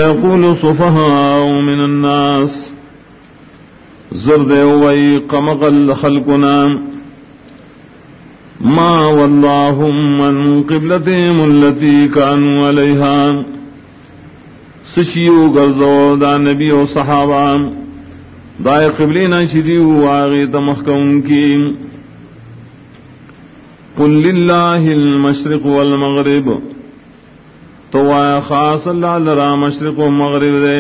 يقول الصفهاء من الناس زرد وي قمقل خلقنا ما واللهم من قبلتهم التي كانوا عليها سشیو گرزو دا نبی و صحابہ دائے قبلینا شدیو آغیت محکم کی قل للہ المشرق والمغرب تو آیا خاص اللہ لرا مشرق و مغرب دے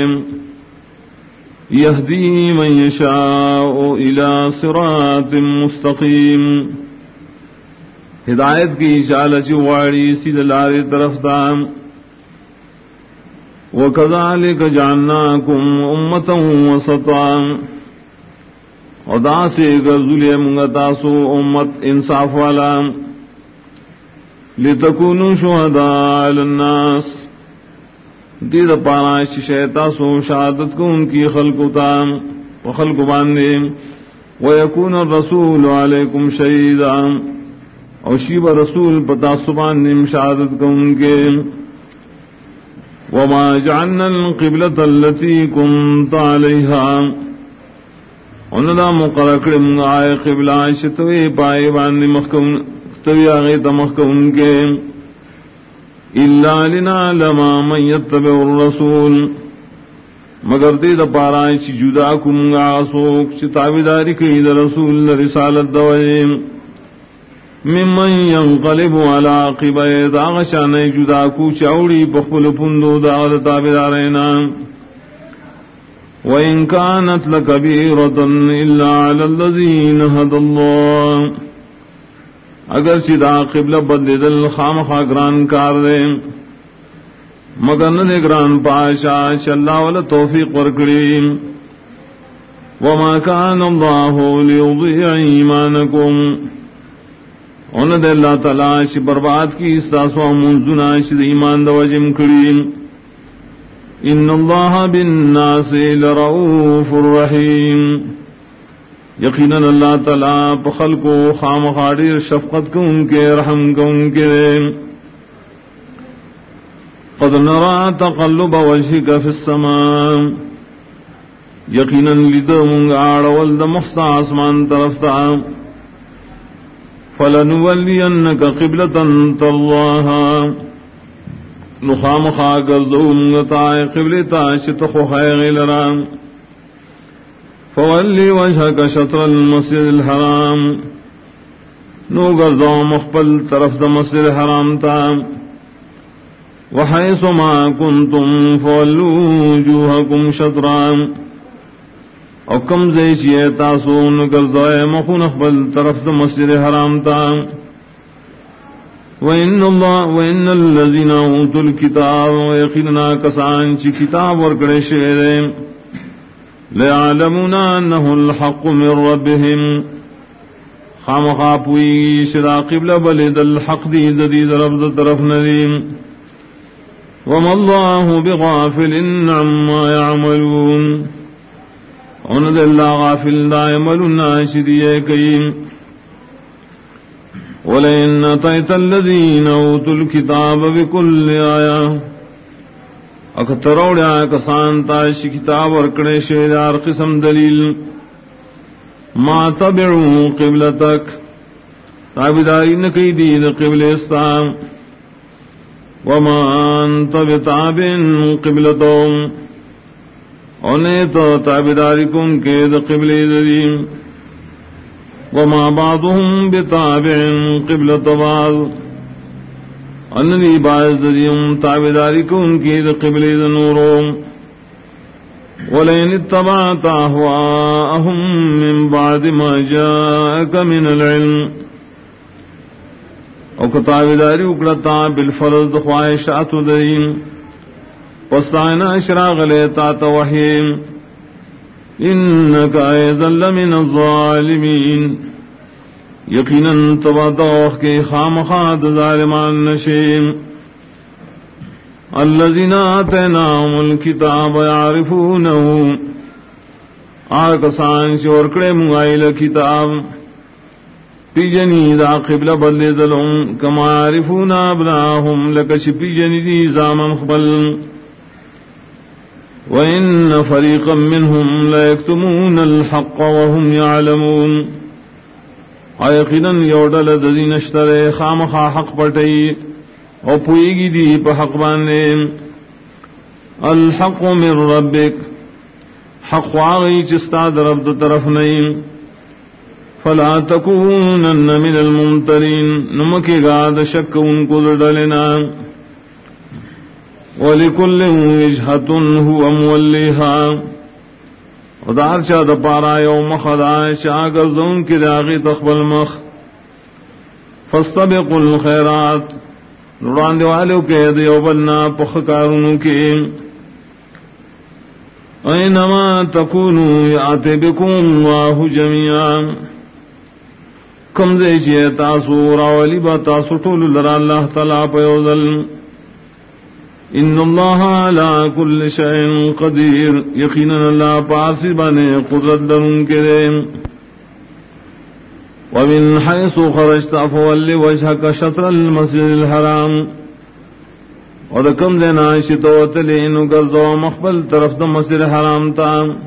یہدی من یشاء الى صراط مستقیم ہدایت کی اشارہ چواڑی سید لاری طرف دام وَكَذَلِكَ جَعَلْنَاكُمْ أُمَّةً وَسَطًا ادا سے گرزولے منگتاسو امت انصاف والا لِتَكُونُوا شُهَدَاءَ عَلَى النَّاسِ دید پاناش شیطاسو شہادت کو ان کی خلقتا وخلق باندے وَيَكُونَ الرَّسُولُ عَلَيْكُمْ شَهِيدًا اور شیب رسول پتا سبان شہادت کو ان کے وما جعلنا القبلة التي كنت عليها اندا مقرر من آئے قبلہ شتوی پائے باندی مخکم توی آغیت مخکم کے الا لنعلم من يتبع الرسول مگر دید پارائے چی جدا کم آسوک چی تابداری کئی دا رسول رسالت دوئیم ممن ينقلب على عقبيه داغشان جدا کو چاوڑی بخل پندو داغ تابدارینا وإن كانت لكبيرة إلا على الذين هدى الله اگر چدا قبلہ بدل خام خاگران کار دے مگر نہ گران پاشا اللہ والا توفیق ورکڑی وما كان الله ليضيع إيمانكم ان دے اللہ تعالی چ برباد کی استاسو منزنا چ ایمان دو وجم کریم ان اللہ بالناس لرؤوف الرحیم یقینا اللہ تعالی بخلق و خام خاطر شفقت کو ان کے رحم کو ان کے قد نرى تقلب وجهك في السماء یقینا لدم آڑ ولد مختا آسمان طرف تا فلنولینک قبلة ترضاها نخام خاگر دومگتا قبلتا شتخو خیغ لرام فولی وجهک شطر المسجد الحرام نو گردو مخبل طرف دا مسجد الحرام تا وحیث ما کنتم فولو وجوهکم شطرام او کم زیچیے تاسو نگردائے مخون اخبل طرف دا مسجد حرام تا وَإِنَّ الَّذِينَ أُوتُوا الْكِتَابَ وَيَقِينَنَا کسان چی کتاب ورکڑے شیرے لَيَعْلَمُونَ أَنَّهُ الْحَقُّ مِنْ رَبِّهِمْ خامخاپوئی شدا قبلہ بلد الحق دید رب طرف ندیم وَمَا اللَّهُ بِغَافِلٍ عَمَّا يَعْمَلُونَ ان اللہ غافل دائملنا شدیئے کئیم وَلَئِنَّ أَتَيْتَ الَّذِينَ أُوتُوا الْكِتَابَ بِكُلِّ آيَةٍ اکتروڑیا کسان تائش کتاب ورکڑے شیدار قسم دلیل ما تبعوا قبلتک تابداری نکی دید قبل اسلام وما انت بتابع قبلتهم انہیں تو تابداری کن کے دا قبل دریم وما بعضهم بتابع قبلت بعض انہی باعث دریم تابداری کن کے دا قبل نوروں ولئن اتبعت اهواءهم من بعد ما جاءك من العلم او کتابداری اکڑتا بالفرض خواہشات دریم وَسَّعْنَا اشراغ لیتا توحیم انکا ایزن لمن الظالمین یقیناً تبادوخ کے خامخاد ظالمان نشیم الذین آتیناہم الکتاب یعرفونہو آکسان شورکڑے مغائل کتاب پی جنی دا قبل بدل دلوں کما یعرفون ابناہم لکش پی جنی دی زامن خبل وَإِنَّ فَرِيقًا مِّنْهُمْ لَيَكْتُمُونَ الْحَقَّ وَهُمْ يَعْلَمُونَ یقیناً یوڈل ددین اشترے خامخا حق پٹئی او پوئیگی دی پا حق بانے الحق من ربک حق واغی چستا درب دو طرف نہیں فلا تکونن من الممترین نمکی گاد شک ان کو ڈلنا وَلِكُلٍّ وِجْهَةٌ هُوَ مُوَلِّيهَا ودار چا دپارا یوم خدا شاگر زون کی داغی تخبل مخ فاستبقوا الخیرات نوران دیوالو کے دیو بلنا پخکارونو کی اینما تکونو یاتی بکم اللہ جميعا کم دے چیئے تاسو راولی با تاسو طول لرا اللہ تعالیٰ پیوزل ان اللہ علی کل شیء قدیر یقینا اللہ پاسی بانے قدرت درون کے دے ومن حیث خرجت فول وجهک شطر المسجد الحرام ودکم دینا شتوتلین گرزو مقبل طرف دا مسجد حرام تا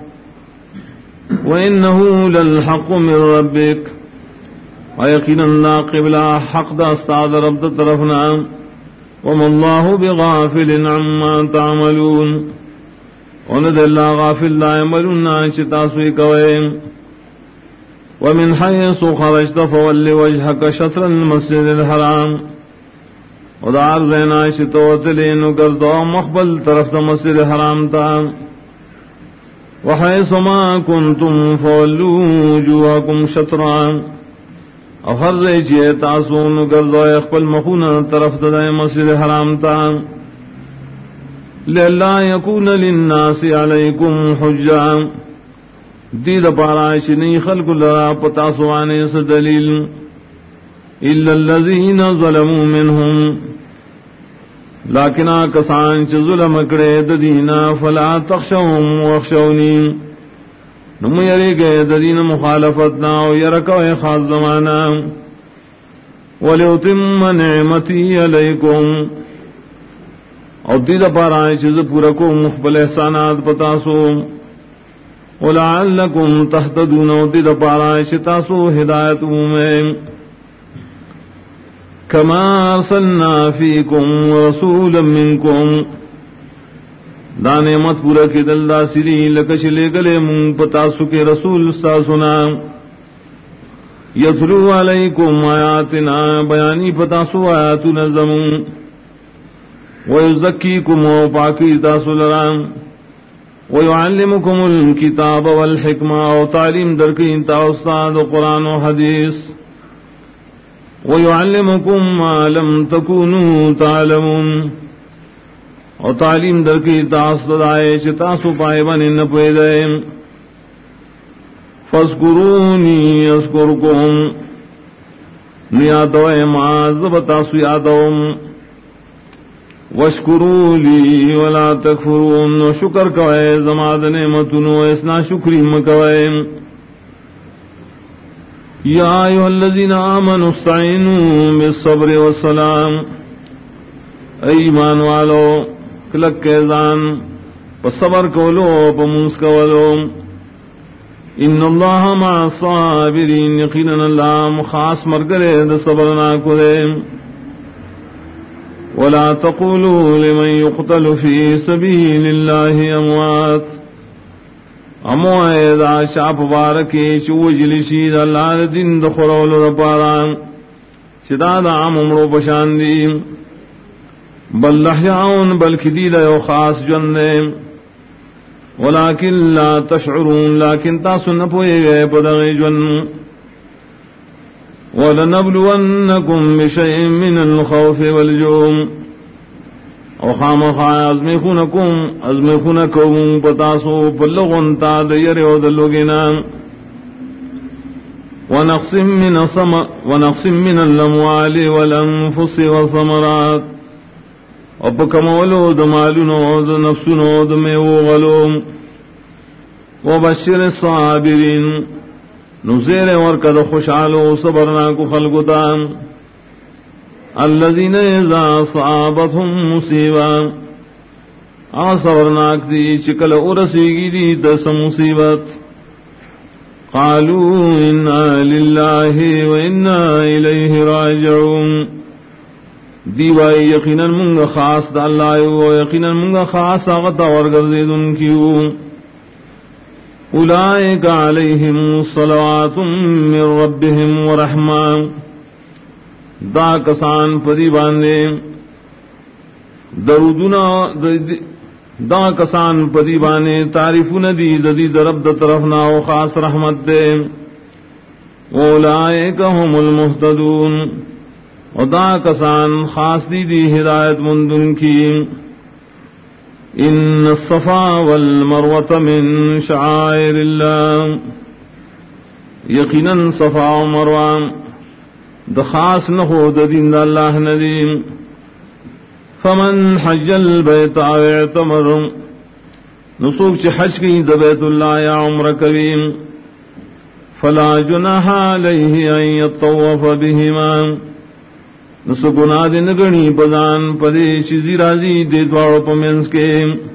وانہو للحق من ربک ویقینا اللہ قبلہ حق دا استاد رب دا طرفنا وما الله بغافل عما تعملون وند الله غافل لا يعملون شتاسوي كوين ومن حيث خرجت فول وجهك شطر المسجد الحرام ودار زينا شتوتلين وقردو مقبل طرف المسجد الحرام تا وحيث ما كنتم فولوا وجوهكم شطرا او ہر رئی چیئے تاسون گردو اخپل مخون طرف دائے مسجد حرام تا لِلَّا يَكُونَ لِلنَّاسِ عَلَيْكُمْ حُجَّةً دید پارائش نہیں خلق لرا پتاسوانے سے دلیل إِلَّا الَّذِينَ ظَلَمُوا مِنْهُمْ لیکن آکسان چھ ظلم اکڑے ددینا فلا تخشوهم واخشونی نم یری گئے ددین مخالفتنا و یرکوئے خاص زمانا وَلِأُتِمَّ نِعْمَتِي عَلَيْكُمْ او دید پارائے چیز پورکو مخبل احسانات پتاسو وَلَعَلَّكُمْ تَحْتَدُونَ او دید پارائے چتاسو ہدایت میں كَمَا أَرْسَلْنَا فِيكُمْ رَسُولًا مِّنْكُمْ دا نعمت پورا کی دلدا سری لکش لے گلے من پتاسو کے رسول ساسنا یتلو علیکم آیاتنا بیانی پتاسو آیات نظم ویزکیکم و پاکی تاسو لرام ویعلمکم الکتاب والحکمہ و تعلیم درکین تاستاد قرآن و حدیث ویعلمکم ما لم تکونوا تعلمون اور تعلیم در کی تاسو دائے چھ تاسو پائے بنے نہ پیدے فاذکرونی اذکرکم نیادو معاذب تاسو یادوم واشکرو لی ولا تکفرون و شکر کوئے زماد نعمتنو اسنا شکری مکوئے یا ایوہ الذین آمنوا استعینوا بالصبر والسلام ایمان والو کلک کے زان پا صبر کولو پا منس کولو ان اللہ مع الصابرین یقینا اللہ مخاص مرگرے دا صبرنا کدے ولا تقولوا لمن يقتل في سبيل الله اموات اموائے دا شاپ بارکی چو جلشی دا اللہ دن دخرول رپارا چدا دا عمرو پشاندیم بل لحیاؤن بلکہ دیدہ یو خاص جندے ولیکن لا تشعرون لیکن تاسو نپوئے گئے پدغی جن وَلَنَبْلُوَنَّكُمْ بِشَيْءٍ مِّنَ الْخَوْفِ وَالْجُوعِ او خامخا ازمخونکم پتاسو پلغن تا دیر او دلوگینا ونقص من الاموال والانفس والثمرات او پکمولو دمالونو دنفسونو دمیو غلوم وبشر الصابرین نزیر ورکد خوشحالو صبرنا کو خلقتا الذین اذا صابتهم مصیبا صبرناک دی چکل ارسیگی دی دس مصیبت قالوا انا للہ و انا الیہ راجعون دیوائی یقینا منگا خاص دا اللہ و یقینا منگا خاص آغتا ورگردن کیو اولئک علیہم صلوات من ربهم ورحمہ دا کسان پدی باندے درودنا دا کسان پدی بانے تعریفون دی ددی درب دا طرفنا و خاص رحمت دے اولئک هم المہتدون و دا کسان خاص دی ہدایت مندن کی ان الصفا والمروۃ من شعائر اللہ یقینا صفا و مروہ دا خاص نخو دا دین دا اللہ ندیم فمن حج البیت او اعتمر نسوک چی حج کی دا بیت اللہ یا عمر کریم فلا جناح علیہ ان یطوف بہما نسو گناہ دے نگنی بزان پدے چیزی رازی دے دوارو پمنس کے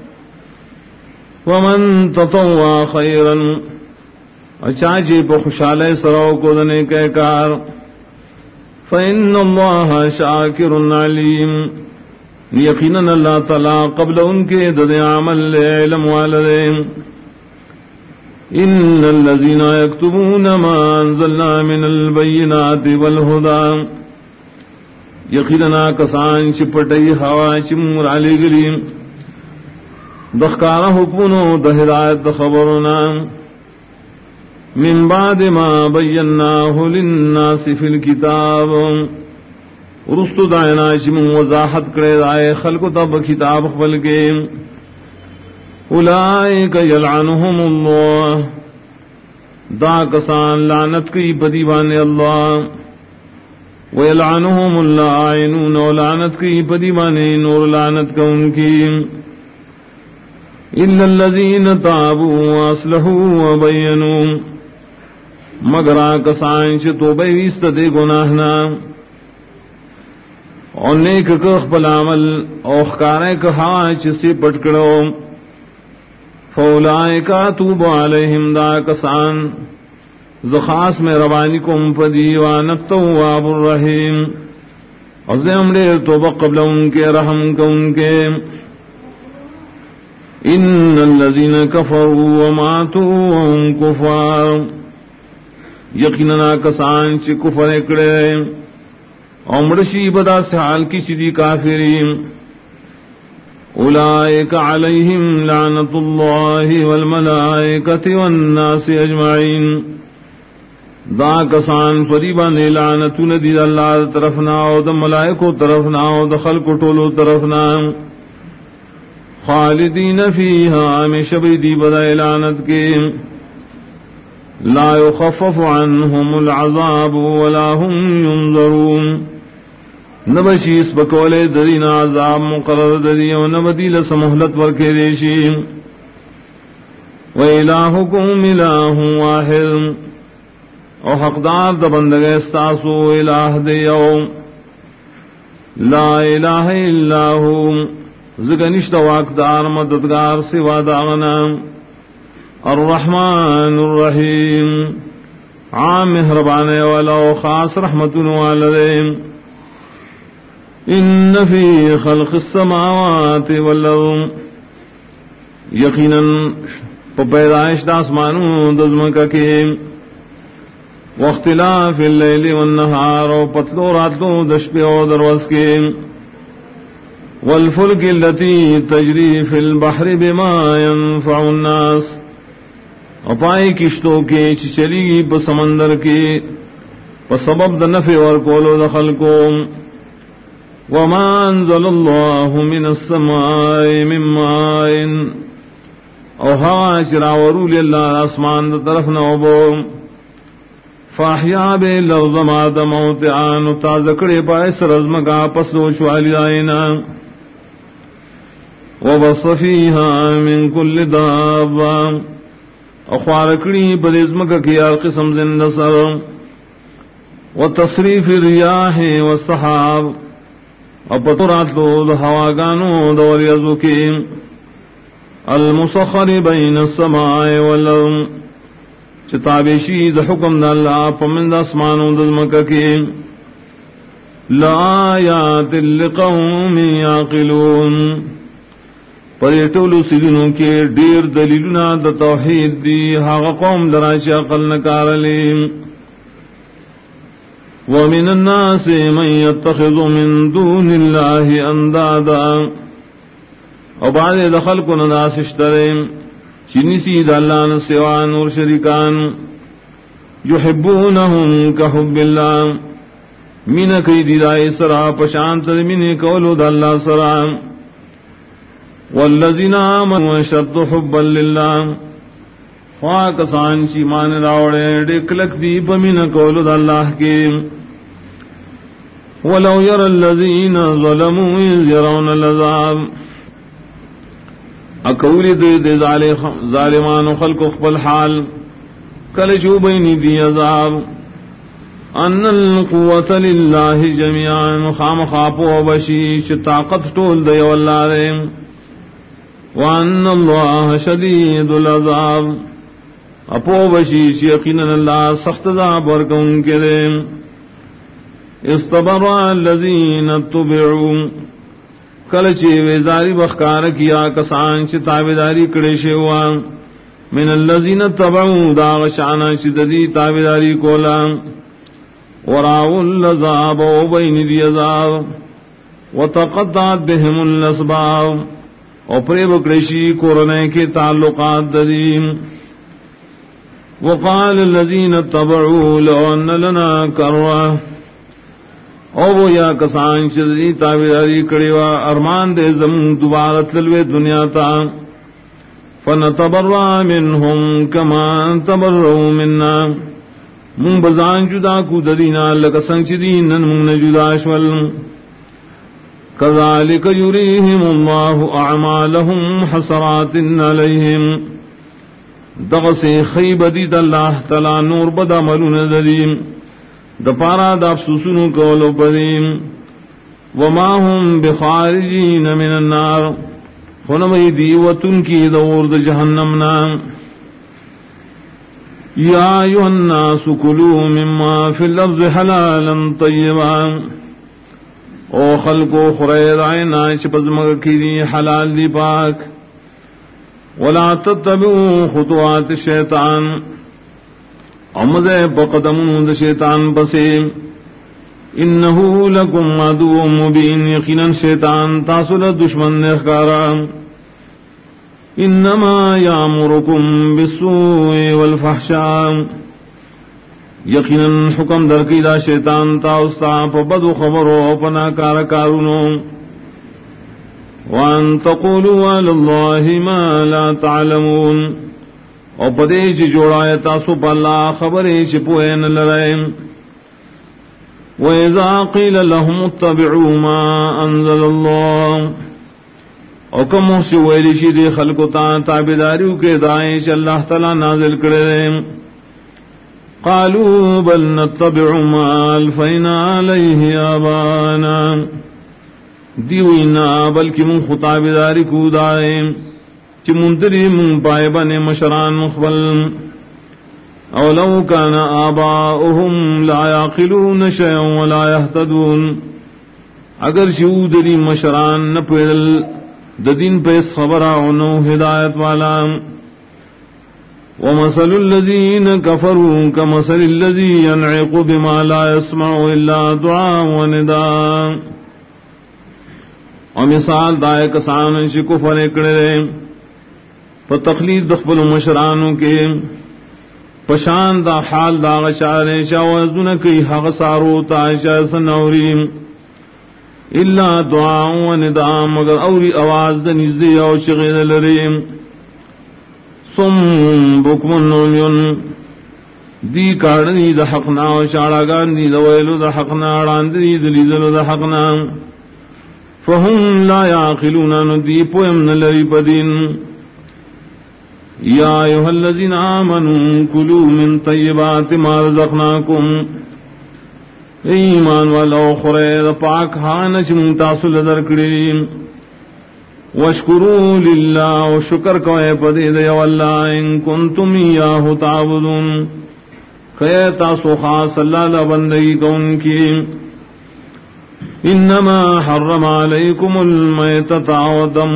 ومن تطوع خیرا اچاچی پا خوشالے سراؤ کو دنے کے کار فإن اللہ شاکر علیم یقیناً اللہ تعالی قبل ان کے دد عمل علم والدے ان الذین یکتبون ما انزلنا من البینات والہدى یقیناً کسان چپٹئی ہوا چمور علی گلیم دخکارہ حکمونو دہدایت خبرنا من بعد ما بیناہ للناس فی الکتاب رستو دائنا چمون وضاحت کرے دائے خلق تب کتاب خبل کے اولئک یلعنہم اللہ دا کسان لعنت کی بدیوان اللہ ویلعنہم اللاعنون ولعنت کی بدیوان نور لعنت کا ان کی الا الذین تابوا واصلحوا وبینوا مگر کسان چھ توبہ ویست دے گناہنا اور نیک کخ بل عمل اوخکارے کہا چسی پٹکڑو فاولائک اتوب علیہم دا کسان زخاص میں ربانی کم پدی وانت التواب الرحیم عظیم دیر توبہ قبل ان کے رحم کا ان کے ان الذین کفروا وماتوا وهم کفار یقیننا کسان چی کفر اکڑے امرشی بدا سے حال کی چیزی کافرین اولئک علیہم لعنت اللہ والملائکۃ والناس اجمعین دا کسان فریبان لعنتون دی اللہ طرفنا و دا ملائکو طرفنا و دا خلق طولو طرفنا خالدین فیہا ہمیشہ دی بدا لعنت کے لا يخفف عنهم العذاب ولا هم ينظرون نبشیس بکولے درین عذاب مقرر دری و نبدیل سمحلت ورکے ریشی وَإِلَٰهُكُمْ إِلَٰهٌ وَاحِدٌ او حقدار دا بندگے استاسو الہ دیو لا الہ الا ہو زگنشت واقدار مددگار سوا داغنا الرحمن الرحیم عام مہربانے والا و خاص رحمت والدین ان فی خلق السماوات والارض یقیناً پیدائش داسمانوں دزمکا کے واختلاف اللیل والنہار و پتلو راتوں دشپے و دروز کے والفلک اللتی تجری فی البحر بما ينفع الناس اپائی کشتوں کے چلی بسمندر کے وسبب دنفع ورکولو دخل کو وما انزل اللہ من السماء من ماء او ہوا چراورو للہ آسمان دا طرف نوبو فاحیا بے لفظ ماد موتعان تازکڑے پائے سرزمگا پسلو شوالی آئینا وبص فیہا من کل دابا اخوارکڑی بدزمک کیا قسم زند سر وتصریف الریاح والسحاب اپترات لو دہواگانو دوریزو کی المسخر بین السماء والارض چتابشی د حکم د اللہ پمند اسمان و دزمکہ کی لآیات لقوم یعقلون پر ټولو سیدنو کې ډیر دلیلونه د توحید دی هغه قوم لرا چې عقل نکارلی ومن الناس من يتخذ من دون الله اندادا او بعد دخل کو ناس اشتریم چنی سید اللہ نے سوا نور شریکان یحبونہم کحب اللہ من کئی دیدائی سرا پشانت من کولو دا اللہ سرا والذین آمنوا اشد حبا للہ خواکسان چی مان راوڑے ڈکلک دیپ من کولو دا اللہ کے ولو یر الذین ظلموا اذ یرون العذاب اکولی دے ظالمان و خلق اخبر حال کل جو بینی دی عذاب ان القوة للہ جميعا خام خاپو و بشیش طاقت ٹول دے واللہ رے وان اللہ شدید العذاب اپو بشیش یقینا اللہ سخت عذاب ورکن کے دے استبرأ الذین اتبعوا کلچی ویزاری بخکار کیا کسان چی تابداری کڑے شیوا من اللذین تبعو داغ شانا چی ددی تابداری کولا وراو اللذاب و بین دی عذاب وتقطعت بهم الاسباب و پریب کڑشی کورنے کے تعلقات ددیم وقال اللذین تبعو لو ان لنا کروا او وہ یا کسان چیزی تابداری کڑیوا ارمان دے زمون دوبارت للوے دنیا تا فنتبرع منہم کما تبرعو مننا من بزان جدا کو ددینا لکسنگ چیدین نن من جدا شول کذالک یریہم اللہ اعمالہم حسرات علیہم دغسی خیب دید اللہ تعالی نور بدا ملون ددیم دپارا دا افسوسنو کولو پدیم وما هم بخارجین من النار خنمی دیوتن کی دور دا جہنمنا یا ایوہ الناس کلو مما فی اللفظ حلالا طیبا او خلقو خرید آئینا چپزمگ کی دی حلال دی پاک ولا تتبعوا خطوات الشیطان امدے بقدمون دا شیطان بسے انہو لکم عدو مبین یقینا شیطان تاسل دشمن نخکارا انما یامرکم بالسوء والفحشاء یقینا حکم درکی دا شیطان تاستا پا بدو خبرو پنا کارکارونو وان تقولوا علی اللہ ما لا تعلمون او پدے چی جوڑائے تاسو پا اللہ خبرے چی پوئین لرائیم وَإِذَا قِيلَ لَهُمُ اتَّبِعُوا مَا أَنزَلَ اللَّهُ او کم محسی ویلشی دے خلقتا تابداریو کے دائیں چی اللہ تعالی نازل کرے قالوا بل نتبع ما الفینا علیہ آبانا دیوینا بلکہ من خطابداری کو دائیں چی مندری من پائے بنے مشران مخبل اولو کان آباؤہم لا یعقلون شیئا ولا یہتدون اگر شیودری مشران نپیدل ددین پیس خبرانو ہدایت والا ومثل الذین کفروا کمثل الذی ینعق بما لا يسمع الا دعاء ونداء اور مثال دائے کسان چی کفر اکڑے پا تقلید دخبل مشرانوں کے پشان دا حال دا غشارے شاوزن کی حق سارو تائشہ سنوریم الا دعا و نداء مگر اوری آواز دنیزدی او شغیر لریم سم بکمن نومیون دی کارنی دا حقنا و شاڑاگان دی دا ویلو دا حقنا راندی دلیدلو دا حقنا فهم لا یعقلون ندی پویم نلری پدین یا ایوہ الذین آمنوا کلوا من طیبات ما رزقناکم ایمان والا خرید پاک ہانچ منتاثل در کریم واشکروا للہ و شکر کوئے پدید واللہ ان کنتم ایاہ تعبدون خیر تاسو خاص اللہ لا بندگی کون کی انما حرم علیکم المیتۃ والدم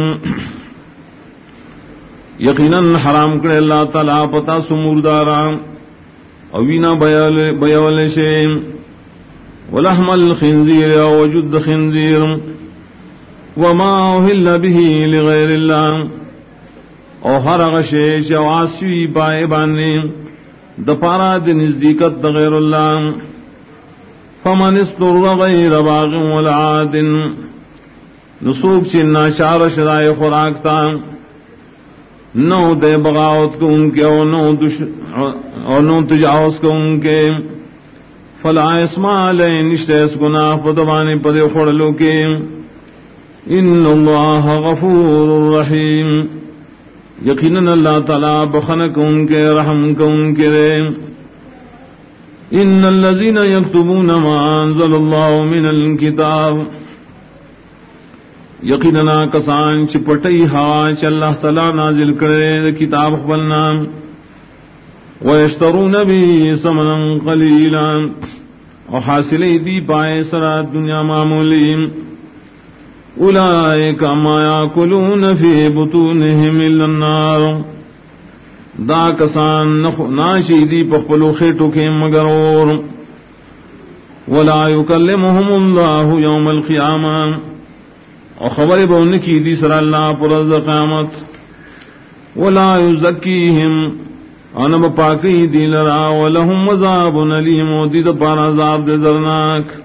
یقیناً حرام کرے اللہ تعالیٰ پتا سمردارا اوینا بیول شیم ولحم الخنزیر وجد خنزیر وما اہل به لغیر اللہ او ہر غشے چواسوی پائے بانے دپارا دن نزدیکت غیر اللہ فمن استر غیر باغ ولا عاد نسوک چنا چار شرائے خوراکتا نو دے بغاوت کو ان کے اور نو تجاوز کو ان کے فلا اسما علیہ نشتیس گناہ پدوانے پدے خوڑلو کے ان اللہ غفور رحیم یقیناً اللہ تعالیٰ بخنک ان کے رحم کو ان کے رے ان الذین یکتبون ما انزل اللہ من الکتاب یقیناً کسان چپٹئی ہوا چ اللہ تعالیٰ نازل کرے کتاب خبلنا ویشترون بھی ثمنا قلیلا اور حاصل دی پائے سرا دنیا معمولی اولئک ما یاکلون فی بطونہم الا النار دا کسان ناشی دی پخپلو خیٹو کے مگر اور ولا یکلمہم اللہ یوم القیامہ اور خبر بون کی دی سر اللہ پر قیامت ولا یزکیہم انب پاکی دی لرا ولہم عذاب علیم و دید پار عذاب دے درناک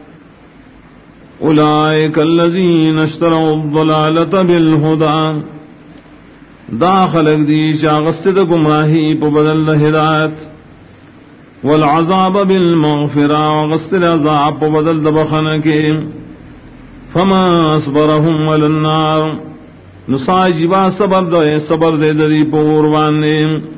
اولئک الذین اشتروا الضلالۃ بالہدی دا خلق دی شاغست گمراہی پا بدل ہدایت والعذاب بالمغفرہ وغسل عذاب پا بدل دبخن کے فما اصبرهم علی النار نصاجبا صبر دے دری پوروانے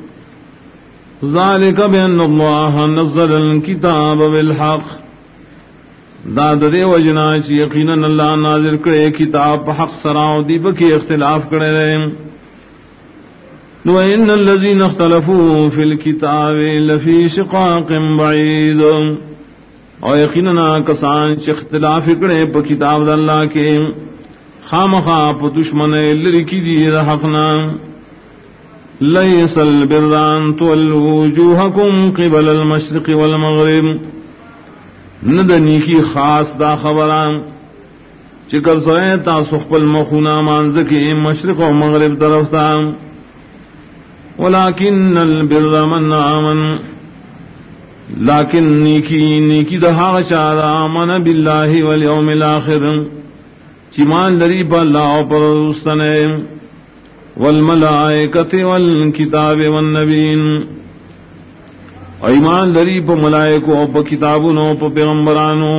ذالک بان اللہ نزل الکتاب بالحق داد دے وجنا چی یقیناً اللہ نازل کرے کتاب حق سراؤ دی بکی اختلاف کرے رہے وَإِنَّ الَّذِينَ اخْتَلَفُوا فِي الْكِتَابِ لَفِي شِقَاقٍ بَعِيدٍ اور یقیناً کسان چی اختلاف کرے پا کتاب اللہ کے خامخواہ پا دشمن لرکی دی حقنا لَيْسَ الْبِرَّ أَن تُوَلُّوا وُجُوهَكُمْ قِبَلَ الْمَشْرِقِ وَالْمَغْرِبِ ندنی کی خاص دا خبران چکر سوئے تاسو خپل مخونا مانزکی مشرق و مغرب طرف تا ولیکن البر من آمن لیکن نیکی دہا چارا آمن باللہ والیوم الاخر چیمان لری پا اللہ پر رستنے والملائکت والکتاب والنبین ایمان لری پا ملائکو پا کتابونو پا پیغمبرانو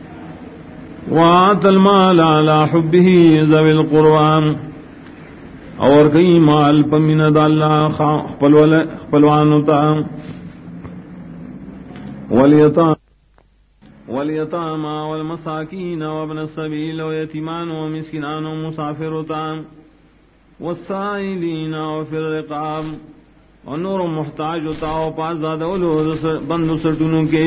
وآت المال علی حبه ذوی القرآن اور کئی مال پا مند اللہ خپلوانو تا والیتاما والمساکین وابن السبیل ویتیمان ومسکنان ومسافر تا والسائلین وفی الرقاب اور نور محتاج ہوتا اور پاس زیادہ بند سٹنوں کے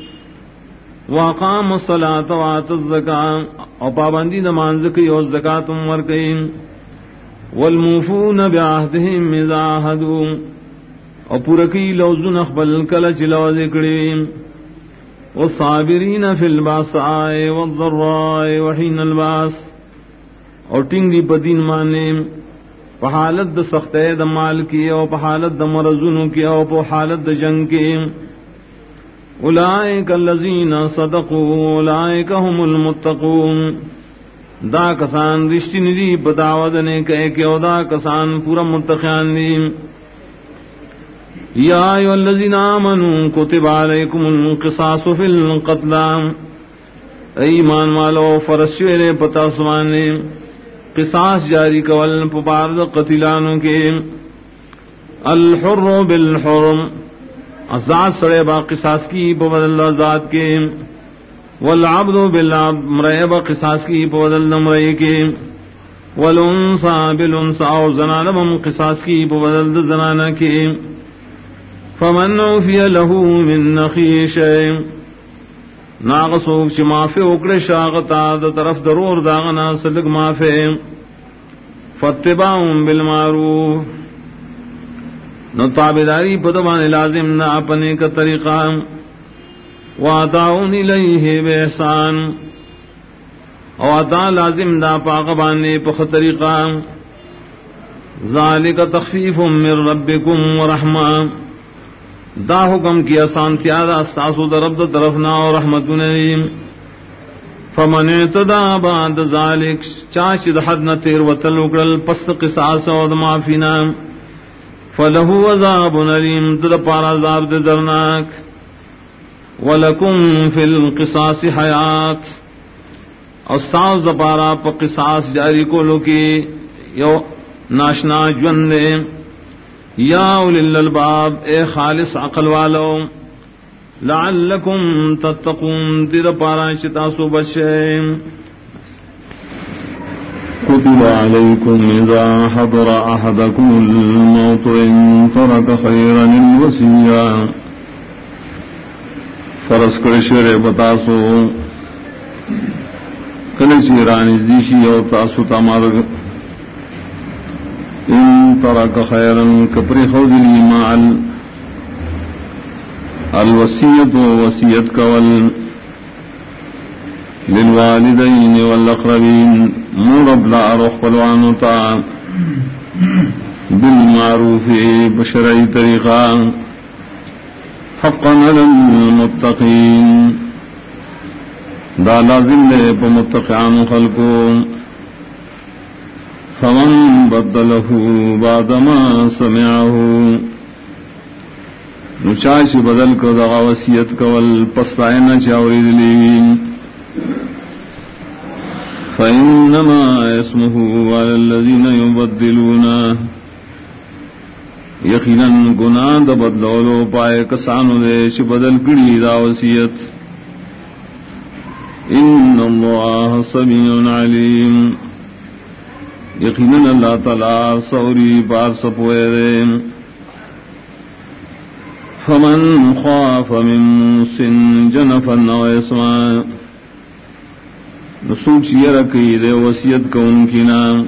واقام الصلاۃ وآت الزکاۃ اور پابندی نماز کی اور زکات عمر کی والموفون بعہدہم اذا عاہدوا اور پورکی لوزن اخبل کل چلو ذکری والصابرین فی الباساء والضراء وحین الباس اور ٹنگی بدین مانے پحالت د سختے د مال کی او پحالت د مرضونو کی او پحالت د جنگ کی اولئک الذین صدقوا اولئک هم المتقون دا کسان رشتی ندی بدعوت نے کہے کہ او دا کسان پورا متقیان دی یا ایھا الذین آمنوا کتب علیکم القصاص فی القتل ایمان والو فرض شوئے پتا سمانے قصاص جاری کول پبارد قتلانوں کے الحر بالحرم ازاد سڑے با قصاص کی پبدل ازاد کے والعبد بالعبد مرے با قصاص کی پبدل مرے کے والانثى بالانثى او زنانہ بم قصاص کی بدل زنانہ کی فمن عفی له من اخیہ شیء ناغسوک چی معافی اکڑے شاغتا دا طرف درور داغنا صدق معافی فاتباع بالمعروف نو تابداری پدبان لازم نہ اپنے کا طریقہ واتعون الیہ بإحسان او عطا لازم دا پاقبانے پخ طریقہ ذالک تخفیف من ربکم ورحمہ دا حکم کی آسان تیارا استاسو دا رب دا طرفنا و رحمت نریم فمن اعتدا بعد ذالک چاچ دا حد نتیر وطل اکرل پس قصاص و دا معافینا فلہو عذاب نریم دا پارا عذاب دا درناک وَلَكُمْ فِي الْقِصَاصِ حَيَاةٌ استاذ دا پارا پا قصاص جاری کو لوکی یو ناشنا جوندے یا اولی الالباب اے خالص عقل والو لعلکم تتقون تیر پارا شتاسو بشیم كتب عليكم إذا حضر أحدكم الموت إن ترك خيرا الوصية فرض کرشر بتاسو کلچی رانی زیشی اور تاسو تمارگ ان ترک خیرا کپری خود الایمان الوصیت و وصیت کول للوالدین والاقربین مربلا روح پلوانتا بالمعروف بشرعی طریقہ حقا علی المتقین دا لازم لے پا متقیان خلقو فمن بدلہ بعدما سمعہ نچاش بدل کو دغا وصیت کول پسائنا چاوری دلیوین فإنما اسمه على الذين يبدلونه یقیناً گناہ دا بدلولو پائے کسانو دے چھ بدل کری دا وصیت ان اللہ سمیع علیم یقیناً اللہ تعالی سوری پار سپوئے دے فمن خاف من موس جنفا او اسما نسوچ یرکی دے وصیت کو ان کی نام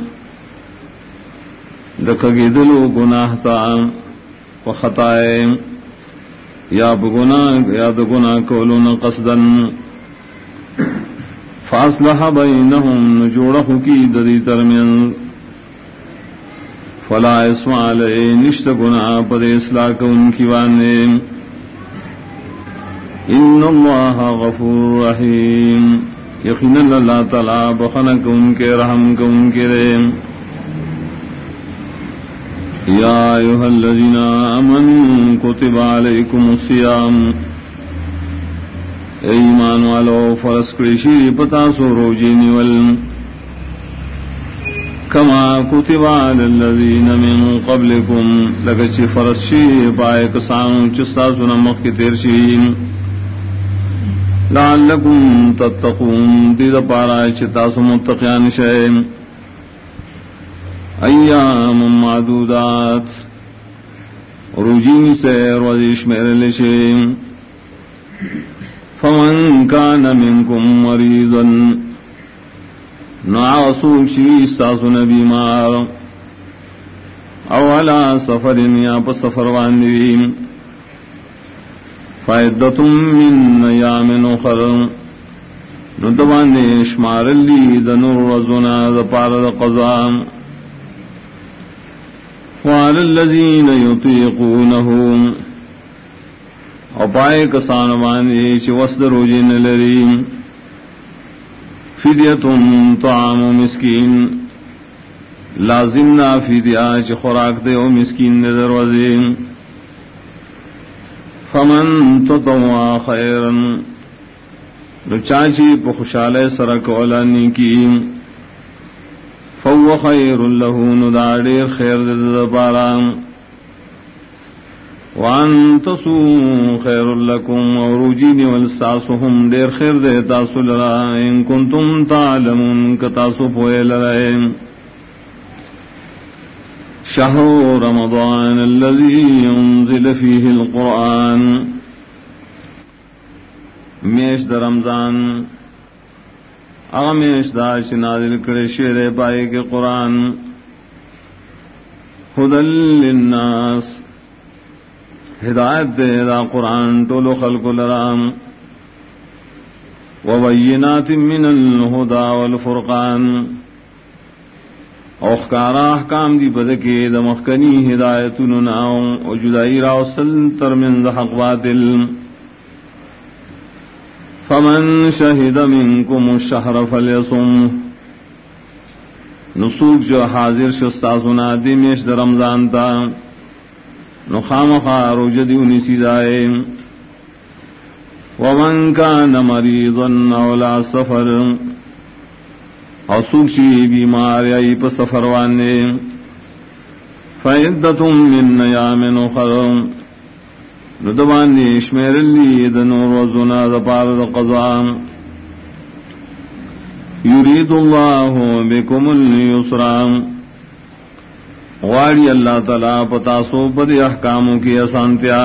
دکھگی دلو گناہ تا و خطائے یا بگناہ یا دگناہ کولون قصدن فاصلح بینہم نجوڑہ کی دری ترمین فلا اسم علیہ نشت گناہ پر اصلاح کو ان کی وانے ان اللہ غفور رحیم یقیناً اللہ تعالی بخنک ان کے رحم کو ان کے رحم یا ایھا الذین آمنوا کتب علیکم الصیام اے ایمان والو فرض کرشی پتا سو روزی نیول کما کتب علی الذین من قبلکم لگچ فرض شی پائے کسان چستا سنمک کی تیرشی لعلکم تتقون دید پارا چتا سو متقیان شیم ایام معدودات رجیم سے روزش میرے لشیم فمن کان منکم مریضا نعصوب شویستاسن بیمار او علا سفر یا پس سفر واندویم فائدتم من ایام اخر ندوان شمار لی دنور رزنا دپار قضام وعلى الذين يطيقونه اپائے کسان وانی چ وسد روزین لریم فدیتم طعام مسکین لازم نا فدیہ چ خوراک دے او مسکین نے دروازے فمن تطوع خیرا چاچی پخوشالے سرک اولا نیکی فهو خیر له نداڑیر خیر دبارا وان تصوموا خیر لکم وروجین والستاسهم دیر خیر دے تاسو لرا ان کنتم تعلمون کتاسو پوئے لرائے شهر رمضان الذي ينزل فيه القرآن میش دا رمضان میش دا نازل کرے شیر پائے کے قرآن ہدی للناس ہدایت دے دا قرآن ٹولو خلق لرام وبینات من الہدا والفرقان اوخکارا احکام دی بدکے دا مخکنی ہدایتنا و جدائی راوصل ترمن دا حق باطل فمن شہد منکم الشہر فلیصم نسوک جو حاضر شستا سنا دی میش دا رمضان تا نخام خارو جدی انیسی دائے ومن کان مریضا اولا سفر اوسوک شی بیمار ای پا سفر وانے فعدتم من ایام اخر ندوانی شمیر لی دنور وزنا دپار دقضا یرید اللہ بکم اليسرام غاڑی اللہ تعالی پتاسو پد احکاموں کی اسانتیا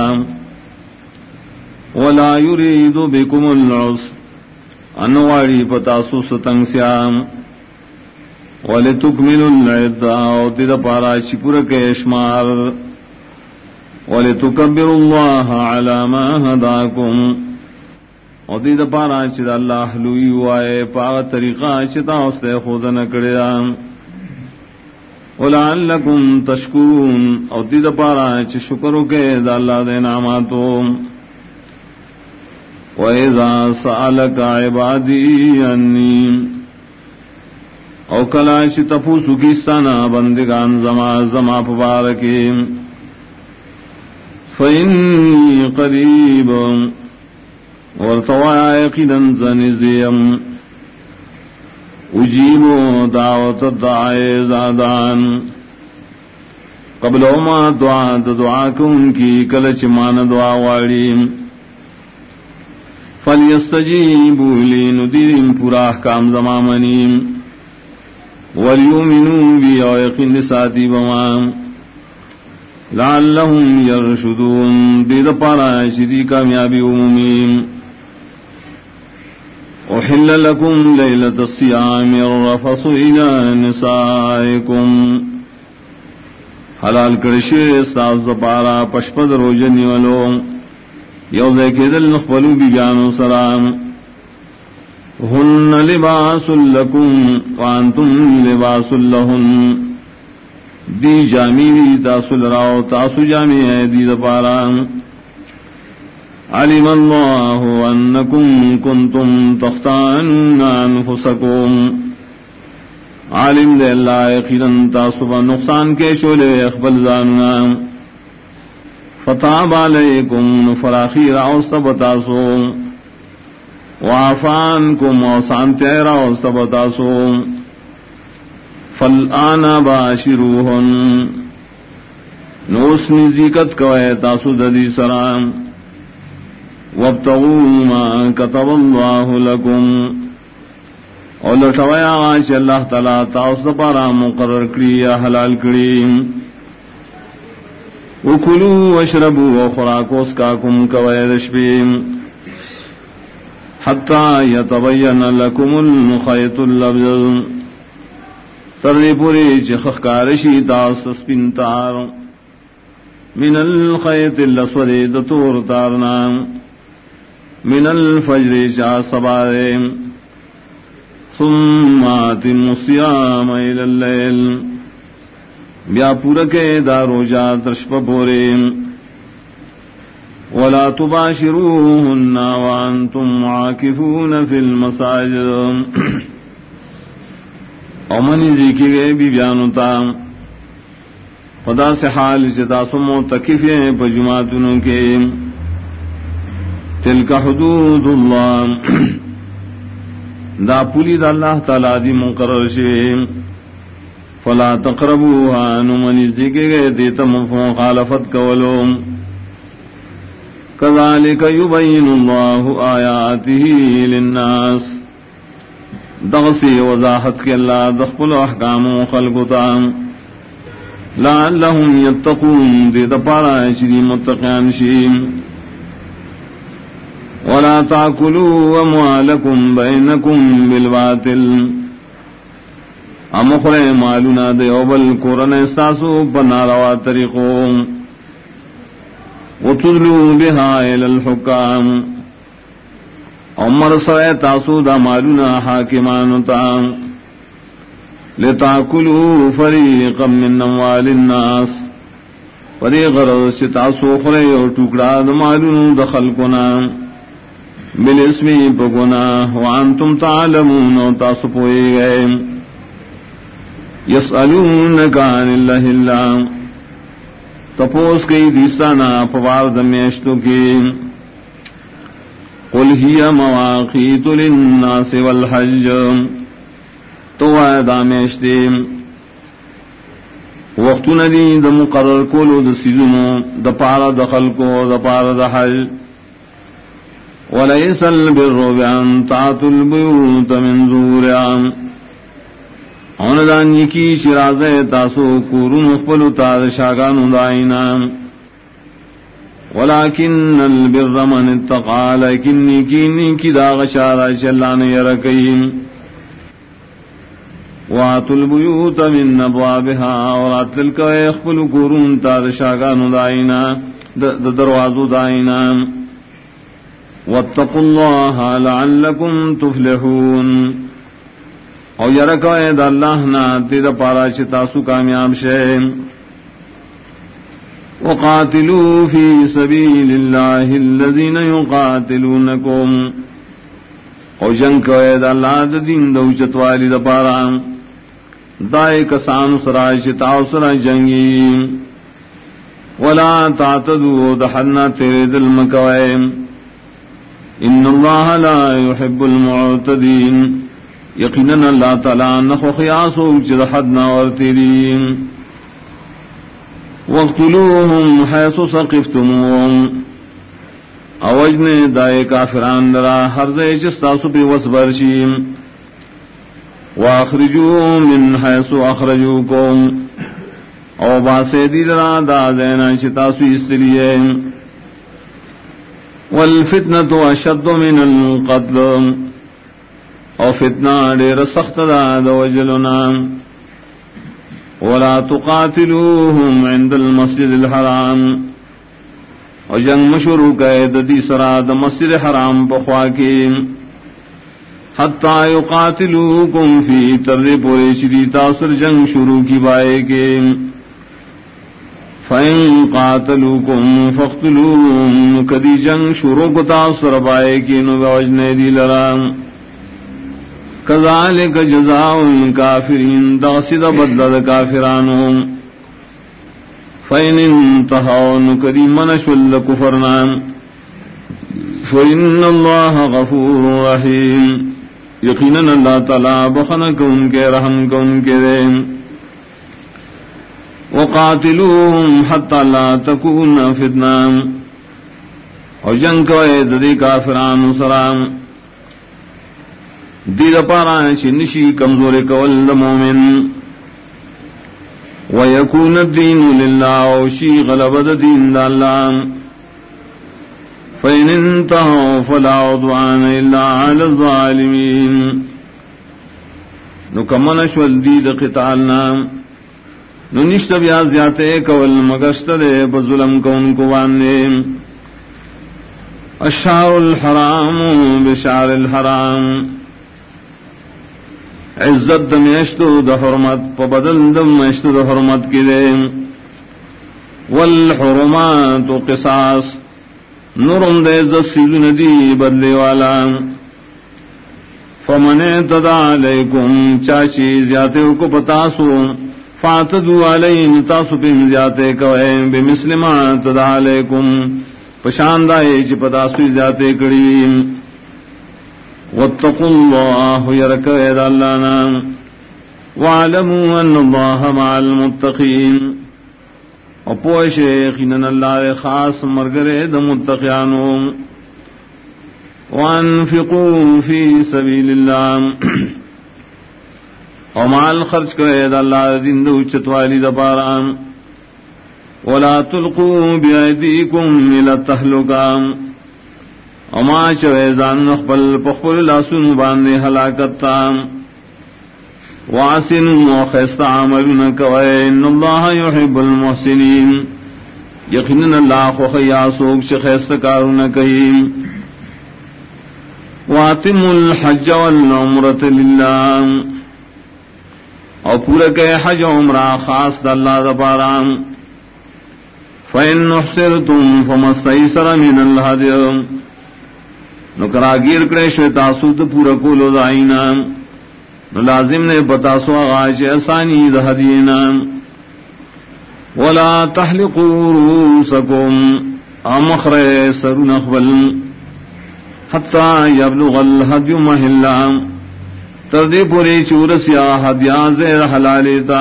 ولا یرید بکم العسر انواڑی پتاسو ستنگسیام وَلِتُكْمِلُوا الْعِدَّةَ وَتِدَ پارا شکر کے اشمار وَلِتُكَبِّرُوا اللَّهَ عَلَى مَا هَدَاكُمْ وَتِدَ پارا چِدَ اللہ لوئی وائے پاغ طریقہ چتا اسے خود نکڑیا وَلَعَلَّكُمْ تَشْكُرُونَ وَتِدَ پارا چ شکر کے دا اللہ دے نعماتو وَإِذَا سَأَلَكَ عِبَادِي عَنِّي او کلاش تپوسو کیستانا بندگان زما پبارکی فإنی قریب ورطوایا یقیدن زنزیم اجیبو دعوت الدعائی زادان قبلو ما دعا کن کی کلچ مان دعا واریم فلیستجیبو لی ندیم پورا احکام زمامنیم وَلْيُؤْمِنُوا بِي وَيَقِنْ سَاتِي بَمَا لَعَلَّهُمْ يَرْشُدُونَ دید پارا شدی کامیابی عمومیم اُحِلَّ لَكُمْ لَيْلَةَ الصِّيَامِ الرَّفَثُ إِلَى نِسَائِكُمْ حلال کرشے ساز پارا پشپد روجنی ولو یوزے کے دل نخبلو بیانو سلام ہن لباس لکم وانتم لباس لہن دی جامی دی تاسو لراو تاسو جامی ہے دی دپارا علم اللہ انکم کنتم تختانون انفسکم عالم دے اللہ یقیناً تاسو با نقصان کے شولے اخبل زاننا فتاب علیکم فراخی راو سب تاسو وعفان کم وسان تیرا وستبتاسو فالآن باشروہن نوس نزیکت کوئے تاسو ددی سرام وابتغوا ما کتب اللہ لکم اور لٹویا آج اللہ تعالیٰ تاسو پارا مقرر کری یا حلال کری وکلوا واشربوا وخراکوس کاکم کوئے دشبیم حتى يتبين لكم الخيط الأبيض تردی پوری چخخ کارشی تاس سپنتار من الخيط الأسود دتور تارنا من الفجر شا صبار ثم أتموا الصيام إلى الليل بیا پورکے دارو جا درشپ پوریم ولا تباشروهن وانتم عاكفون في المساجد ومن ذکی گئے بھی بیانتا خدا سے حال جتا سمو تکفیں پجماتنوں کے تلک حدود اللہ دا پولی دا اللہ تعالی دی مقرر شے فلا تقربوها نمن ذکی گئے دیتا مخالفت کولو كذلك يبين الله آياته للناس دغسی وضاحت کے اللہ دخل احکام خلقتا لعلهم يتقون دے دپارا چدی متقیان شیم. ولا تاكلوا اموالكم بينكم بالباطل امخر مالنا دے اوبل قرن احساسو بناروا طریقوں وتدلوا بها الى الحكام عمر سوئے تاسو دا مالنا حاکمان تا لتاكلوا فريقا من اموال الناس فريق غرض تاسو خرے اور ٹکڑا دا مالنا دخل کنا بالاسم پگنا وانتم تعلمون تاسو پوئے گئے. یسألونک عن اللہ اللہ تپوس کئی دیستانا پوار دمیشتو کی قل ہی مواقیت للناس والحج تو آئے دامیشتے وقت ندی دا مقرر کولو دا سیزنو دا پارا دخل کو دا پارا دا حج. وَلَيْسَ الْبِرُّ بِأَن تَأْتُوا الْبُيُوتَ مِن ظُهُورِهَا اون دانی کی شرازے تاسو کورون خپلو تار شاگانو دائنا وَلَكِنَّ الْبِرَّ مَنِ اتَّقَى لیکن نیکی داغ شارع چلان یرکیم. وَآتُوا الْبُيُوتَ مِن أَبْوَابِهَا اور اتل کا خپلو کورون تار شاگانو دائنا دروازو دائنا. واتقوا الله لعلكم تفلحون او یرکا اید اللہ نا تید پارا چتاسو کامیاب شے. وقاتلوا فی سبیل اللہ الذین یقاتلونکم او جنگ کا اید اللہ دا دین دا اچتوالی دا پارا دائے کسان سرائی چتاو سرا جنگی. ولا تعتدوا دحنا تیرے دل مکوائم ان اللہ لا يحب المعتدین یقیناً اللہ تعالیٰ نخو خیاسو چد حدنا ورتیرین. وقتلوهم حیث ثقفتموهم اوجن دائے کافران درا حرزے چستاسو پی وسبرشیم. واخرجوهم من حیث اخرجوکم او باسیدی درا دا دینا چتاسو استریین. والفتنة اشد من القتل او فتنہ دیر سخت دا وجلنا. ولا تقاتلوهم عند المسجد الحرام او جنگ مشروع قید دی سراد مسجد حرام پخواکی حتی یقاتلوکم فی تر پوریشدی تاثر جنگ شروع کی بائے کے. فَإِن قَاتَلُوكُمْ فَاقْتُلُوهُمْ کدی جنگ شروع کو تاثر بائے کی نو بوجنے دی لرام. کذالک جزاء الکافرین داسد بدل کافرانوں. فَإِنِ انْتَهَوْا نُكَدِي مَنَشُلَّ كُفَرْنَا فَإِنَّ اللَّهَ غَفُورٌ رَحِيمٌ یقیناً اللہ تعالیٰ بخنک ان کے رحم کو ان کے دے. وقاتلوهم حتى لا تكون فتنة اور جنگ کو دی کافران سرام دی پارا چنشی کمزور کول مومن. ويكون الدين لله وشي غلبة دين الله. فإن انتهوا فلا عدوان إلا على الظالمين نکمن شول دید قتالنا نو نشت بیا زیادے کول مگشت دے بظلم کون کو باندے. الشہر الحرام بشہر الحرام عزت دمیشتو دا حرمت پا بدل دمیشتو دا حرمت کی دے. والحرمات قصاص نورم دے عزت سیدو ندی بدلے والا. فمن اعتدى علیکم چاچی زیادے کو پتاسو فاعتدوا علیہم تاسو پہ زیادے کوئے بمثل ما اعتدى علیکم پشاندائے چی پتاسو زیادے کریم. واتقوا اللہ یرک اید اللہنا وعلموا ان اللہ مع المتقین اپوش یقیناً اللہ خاص مرگرے دا متقیانوں. وانفقوا فی سبیل اللہ اور مال خرچ کرے دا اللہ دین دا اچت والی دا پارا. ولا تلقوا بأيديكم إلى التهلكة اما چویزان نخبل پخبل لاسن باندے ہلاکتا واسنوا وخیست عملن کوئے ان اللہ یحب المحسنین یقیناً اللہ خو خیاسوک چھ خیست کارون کئی واتموا الحج والعمرۃ للہ اور پورا کہ حج عمرہ خاص اللہ دپارا فإن احصرتم فما استيسر من الهدي نکراگیر کرے شوی تاسو تو پورا کولو دائینا لازم نے بتاسو آغاش اسانی دہدینا ولا تحلقوا رؤوسکم امخر سر نخبل حتی یبلغ الہدی محلا تردی پوری چورسیا ہدیاں زیر حلالیتا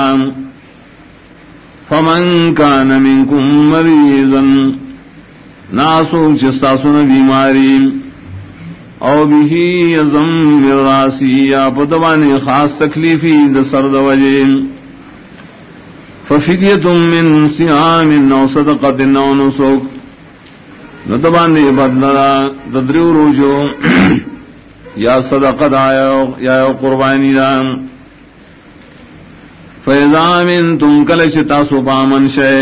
فمن کان منکم مریضا ناسو چستاسو بیماری او بھی ازم راسی یا پدوانی خاص تکلیفی د سرد وجہ ففدیۃ من صیام او صدقۃ او نسک ندبانی بدلا ددریو روجو یا صدقۃ یا قربانی دان فاذا منتم کلشتا سبامن شے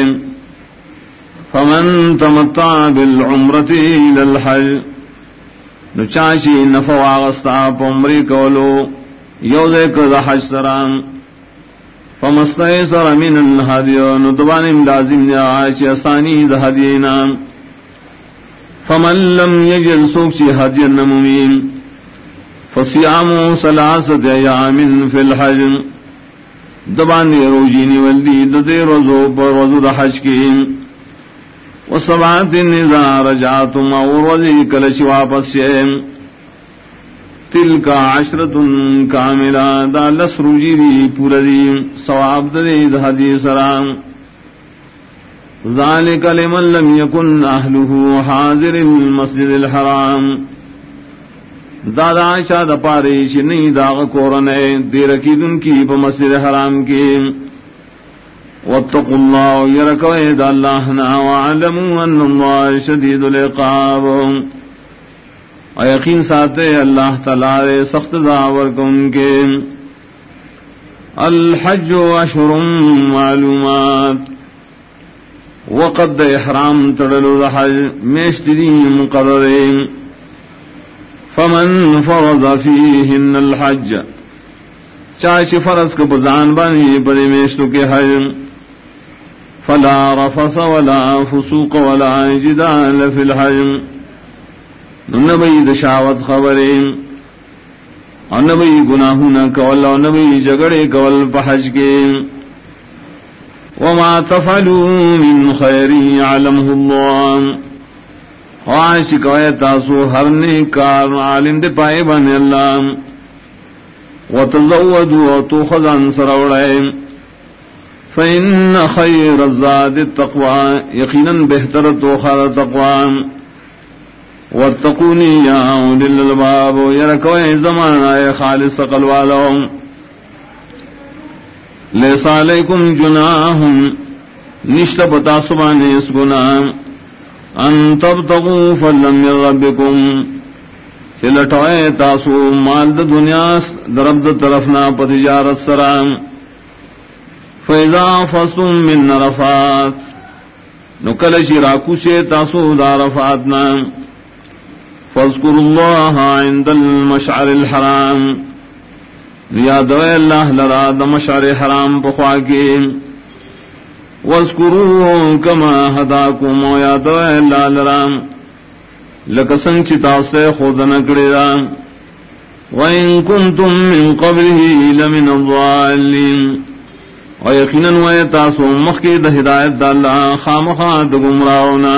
فمن تمتع بالعمرۃ الى الحج نو چاچی نفع آغستا پمری کولو یوزے کد حج سرام فمستیسر من الہدیو نو دبانیم لازم دیا آچی اسانی دا حدینا فمن لم یجل سوکچی حدی النمومین فصیامو سلاست ایام فی الحج دبانی روجینی والدی ددی روزو پر روزو دا حج کی وسبعت اذا رجعتم اوروزی کلچ واپس شیم تلک عشرۃ کاملہ دا لس روجی دی پورا دی ثواب دی حدیث سلام ذالک لمن لم یکن اہلہ حاضر المسجد الحرام دادا شاد پاری چنی داغ کورنے دیرکی دن کی مسجد حرام کی واتقوا الله يركوا إذا اللهنا وعلموا أن الله شديد العقاب ويقين ساتے اللہ تعالی سخت داورکم کے الحج اشہر معلومات وقد احرام تڑلو الحج میشتری مقررین فمن فرض فیہن الحج چاچ فرض کو بزان بانی بڑے میشتوں کے حج فلا رفث ولا فسوق ولا جدال في الحج نبی دشاوت خبریں اور نبی گناہوں کول اور نبی جگڑے کول پحج کے وما تفعلوا من خیر يعلمه الله عاشق تاسو ہر نیک کار عالم دے پائے بنے اللہ وتزودوا تو خزان سروڑے فإن خير الزاد التقوى يقينا بهتر توخر تقوى واتقوني يا أولي الألباب يركوا زمان يا خالص قلوالهم ليس عليكم جناح نشتبتا سبحانه يسكنا أن تبتغوا فضلا من ربكم چلٹوئے تاسو مال د دنیا درب د طرفنا پتجارت سرام فَإِذَا فَصْتُم مِّن عَرَفَاتٍ نُكَلَشِ رَاكُشِ تَاسُو دَ عَرَفَاتْنَا فَاذْكُرُوا اللَّهَ عِندَ الْمَشْعَرِ الْحَرَامِ یادوئے اللہ لرا د مشعر حرام پخواکی وَاذْكُرُوهُ كَمَا هَدَاكُمْ یادوئے اللہ لرا لکسنگ چتاسے خود نکڑیرا وَإِن كُنتُم مِّن قَبْلِهِ لَمِنَ الضَّالِّينَ اور یقیناً وہ تاسو مخی د ہدایت د اللہ خامخا د گمراہونا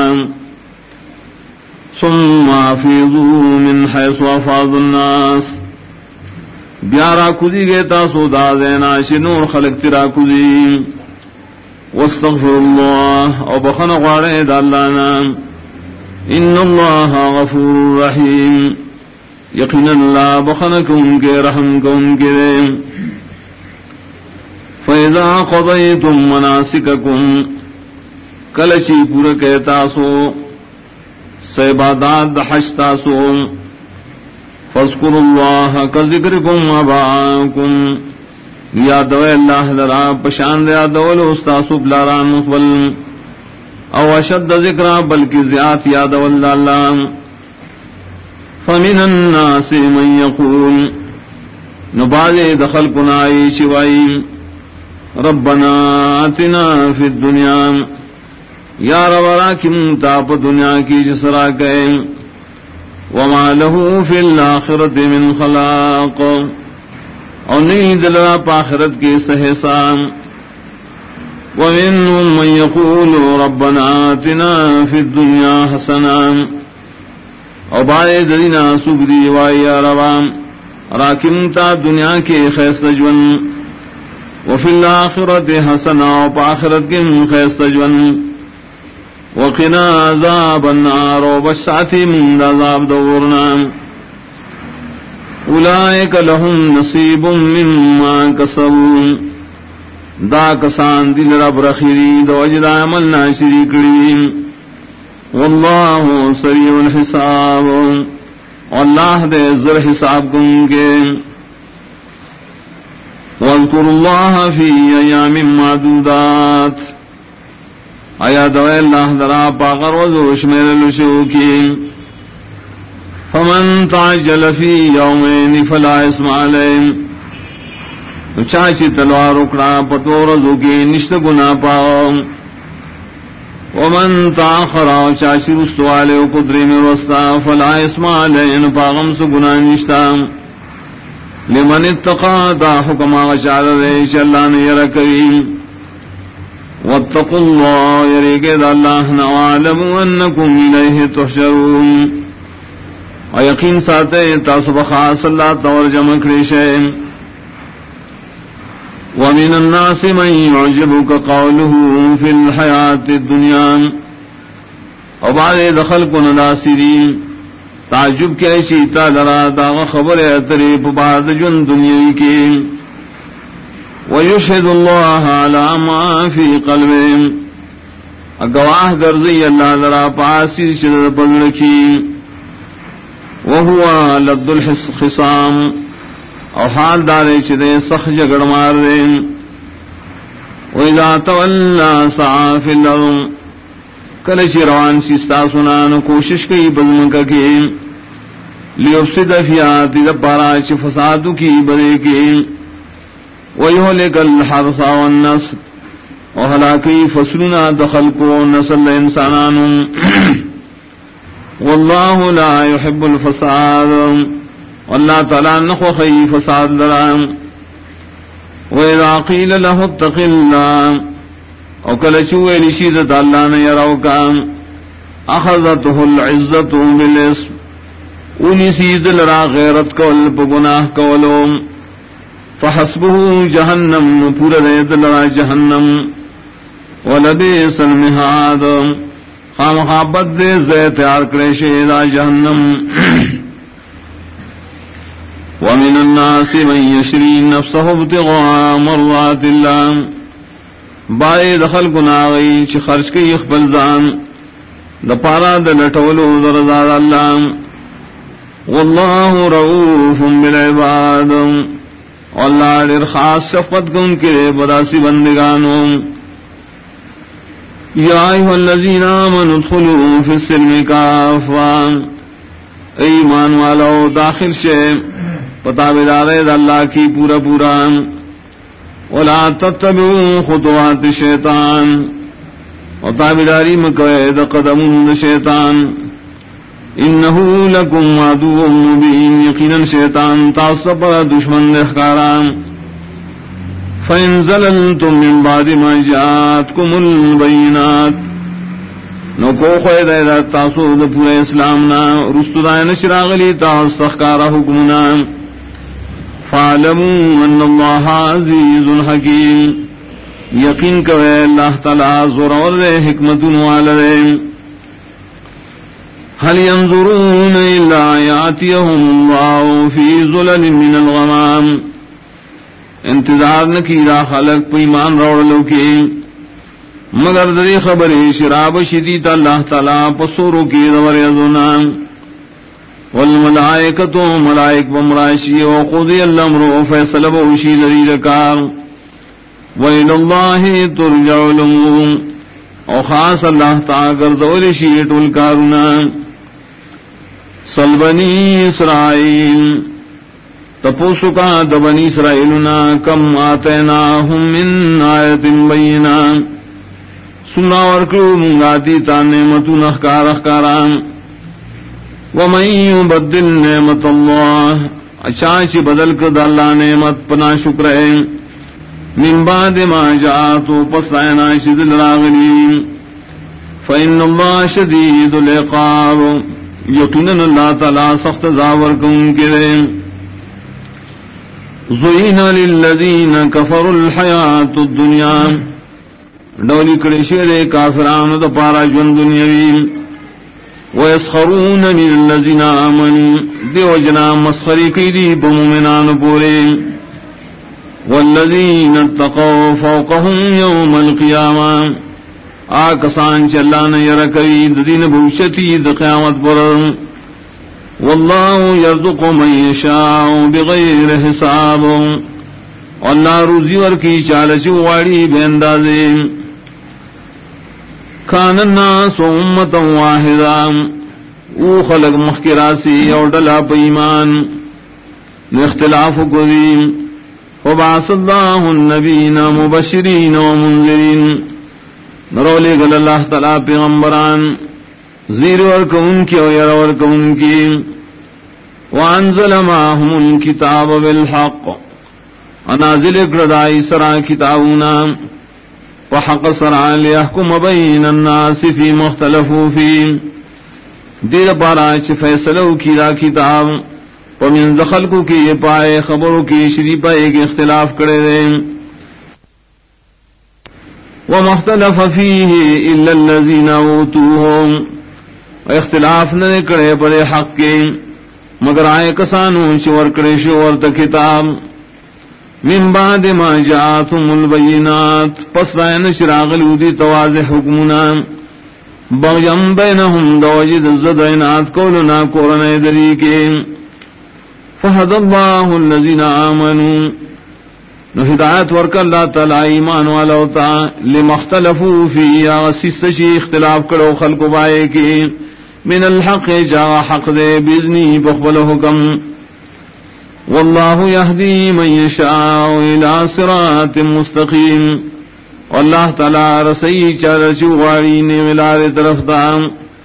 ثم افیضوا من حیث افاض الناس بیارا کذی گئے تاسو دا دینا شنور خلق ترا کذی واستغفر اللہ اور بخن غارے د اللہ نام ان اللہ غفور رحیم یقیناً اللہ بخن کن کے رحم کن کے فَإِذَا قَضَيْتُم مَّنَاسِكَكُمْ کلچی پورا کہتا سو سیبادات حج تاسو فاذکروا اللہ کا ذکرکم آباءکم یادو اللہ لرا پشاند یادول استاسو بلاران مخبل او اشد ذکرہ بلکہ زیاد یادول اللہ فمن الناس من یقول نباز دخل کنائی شوائی ربنا آتنا فی الدنیا یا رب راکم تاپ دنیا کی جسرا کئے وما له فی الاخرت من خلاق اور نہیں دلرا پاخرت کی سہسام ومنهم من يقول ربنا آتنا فی الدنیا حسنا اور بائے دلینا سبدی وائی یا ربام راکم تا دنیا کے خیست جون وفی الاخرت حسنا اور پاخرت کی خیست جون وقنا عذاب النار وبشعتی من عذاب دورنا اولئک لهم نصیب مما کسبوا دا کسان دل رب رخیری دو اجر عمل ناشری کری واللہ سریع الحساب اللہ دے زر حساب کن کے واذکر اللہ فی ایام معدودات آیا دوئے اللہ درا پاغر وزوش میرے لشو کی فمن تعجل فی یومین فلا اسم علیہ چاچی تلوار اکڑا پتور زوکی نشت گنا پاؤ ومن تاخر چاچی رستوالے قدری میں رستا فلا اسم علیہ پاغم سے گنا نشتا لمن اتقا تا حکم آغشار ریش اللہ نے یرکری واتقوا اللہ یریگید اللہ نوعلم انکم الیہ تحشرون اور یقین ساتے تاسب خاص اللہ تور جمع کریشے ومن الناس من يعجبك قوله في الحياة الدنيا اور بعد دخل کو نداسرین تعجب کے ایسی تالرا داغ خبر اتریب بعد جن دنیا کی ويشهد الله على ما في قلبه اگواہ گرزی اللہ لرا پاسی شدر پڑکی وهو لد الخصام اور حال دارے چدے سخ جگڑ مار رے وَإِذَا تَوَلَّا سَعَى فِي الْأَرْضِ کلچ روان سستا سنان کوشش کی بزمکہ کی لیفسد فیہا تیدہ پارا چھ فسادو کی برے کی وَيُهْلِكَ الْحَرْثَ وَالنَّسْلَ اور ہلاکی فصلنا دخل کو نسل انسانان واللہ لا يحب الفساد اللہ تعالیٰ نخوخی فساد لرام وَإِذَا قِيلَ لَهُ اتَّقِ اللَّهِ اور کلچوے لشیدت اللہ نے یروکا اخذته العزت بالاسم انہی سید لرا غیرت کول پگناہ کولوم فحسبه جہنم پورا دید لرا جہنم ولبیس المہاد خام خوابت دے زیت آرکڑے شیدہ جہنم ومن الناس من يشري نفسه ابتغاء مرضات الله بائے دخل گناغی چھ خرچ کی اخبل زان دپارا دلٹولو درزاد اللہ واللہ رؤوف بالعباد واللہ دیر خاص شفقت کن کے بداسی بندگانوں یا ایھا الذین آمنوا ادخلوا فی السلم کافا ایمان والو داخل شے پتا بدارے اللہ کی پورا پورا ولا تتبعوا خطوات الشیطان اور تابعداری مکوید قدم شیطان انہو لکم عدو مبین یقینا شیطان تعصب دشمن احکاران فَإِن زَلَلْتُم مِّن بَعْدِ مَا جَاءَتْكُمُ الْبَيِّنَاتُ نو کو خید ایدات تاسو دا پورے اسلامنا رستدائے نشراغلی تاس تخکارا حکمنا فَعَلَمُوا أَنَّ اللَّهَ عَزِيزٌ حَكِيمٌ یقین کوئے اللہ تعالیٰ زورور دے حکمتن والدے هَلْ يَنظُرُونَ إِلَّا يَأْتِيَهُمُ اللَّهُ فِي ظُلَلٍ مِّنَ الْغَمَامِ انتظار نہ کی را خلق پیمان روڑ لو کی مگر دری خبری شراب شدید اللہ تعالی پسورو کی دور یزونا والملائکتو ملائک بمراشی وقضی الامر فیصل بوشی دری رکار وإلى الله ترجع الأمور او خاص اللہ تعالی گردول شیٹ الکارنا سل بنی اسرائیل تپوسو کا دبنی اسرائیلنا کم آتیناہم من آیت بینہ سنا ورکلو منگاتی تا نعمتو نخکار اخکاران ومن یبدل نعمت اللہ اچانچی بدل کد اللہ نعمت پنا شکرے من بعد ما جاءتو پس آئینا شدل راغلی فإن اللہ شدید العقاب یقیناً اللہ تعالی سخت زاور کن کرے زوین للذین کفروا الحیات الدنیا ڈولی کڑشیر کافران دا پارا جون دنیاوی ویسخرون من الذین آمنوا دیو جنا مسخری کی دی بمومنان پورے والذین اتقوا فوقهم یوم القیامہ آکسان چلان یرکوی دین بوشتی دا قیامت پر واللہ یرزق من یشاء بغیر حساب اللہ روزی ورکی چالچ واڑی بیندازے کان الناس امتا واحدا او خلق مخکراسی اور ڈلا پا ایمان اختلاف قدیم وبعث اللہ النبین مبشرین ومنذرین نرولے گل اللہ تعالی پیغمبران زیر ورکا ان کی و یر ورکا ان کی وانزل معهم الكتاب بالحق انازل اکردائی سرا کتابنا وحق سرا لیحکم بین الناس فی مختلفو فی دیر پارا چھ فیصلو کی دا کتاب ومن دخل کو کی پائے خبروں کی شری پائے کے اختلاف کرے رہے وما اختلف فیہ الا الذین اوتوہم اختلاف نہ کرے پر حق کے مگر آئے کسانوں چور کرے شورت کتاب من بعد ما جاءتهم البینات پس رائن شراغلو دی تواضح حکمنا بغیم بینہم دوجد الزدینات کولنا کورن دری کے فہد اللہ الذین آمنوا نو ہدایت ورک اللہ تعالی ایمان والا لمختلفو فی آسیس شی اختلاف کرو خلق بائے کی من الحق جا حق دے بزنی بخبل حکم واللہ یہدی من یشاء الى صراط مستقیم واللہ تعالی رسی چارچو غاری نے ملار طرف دام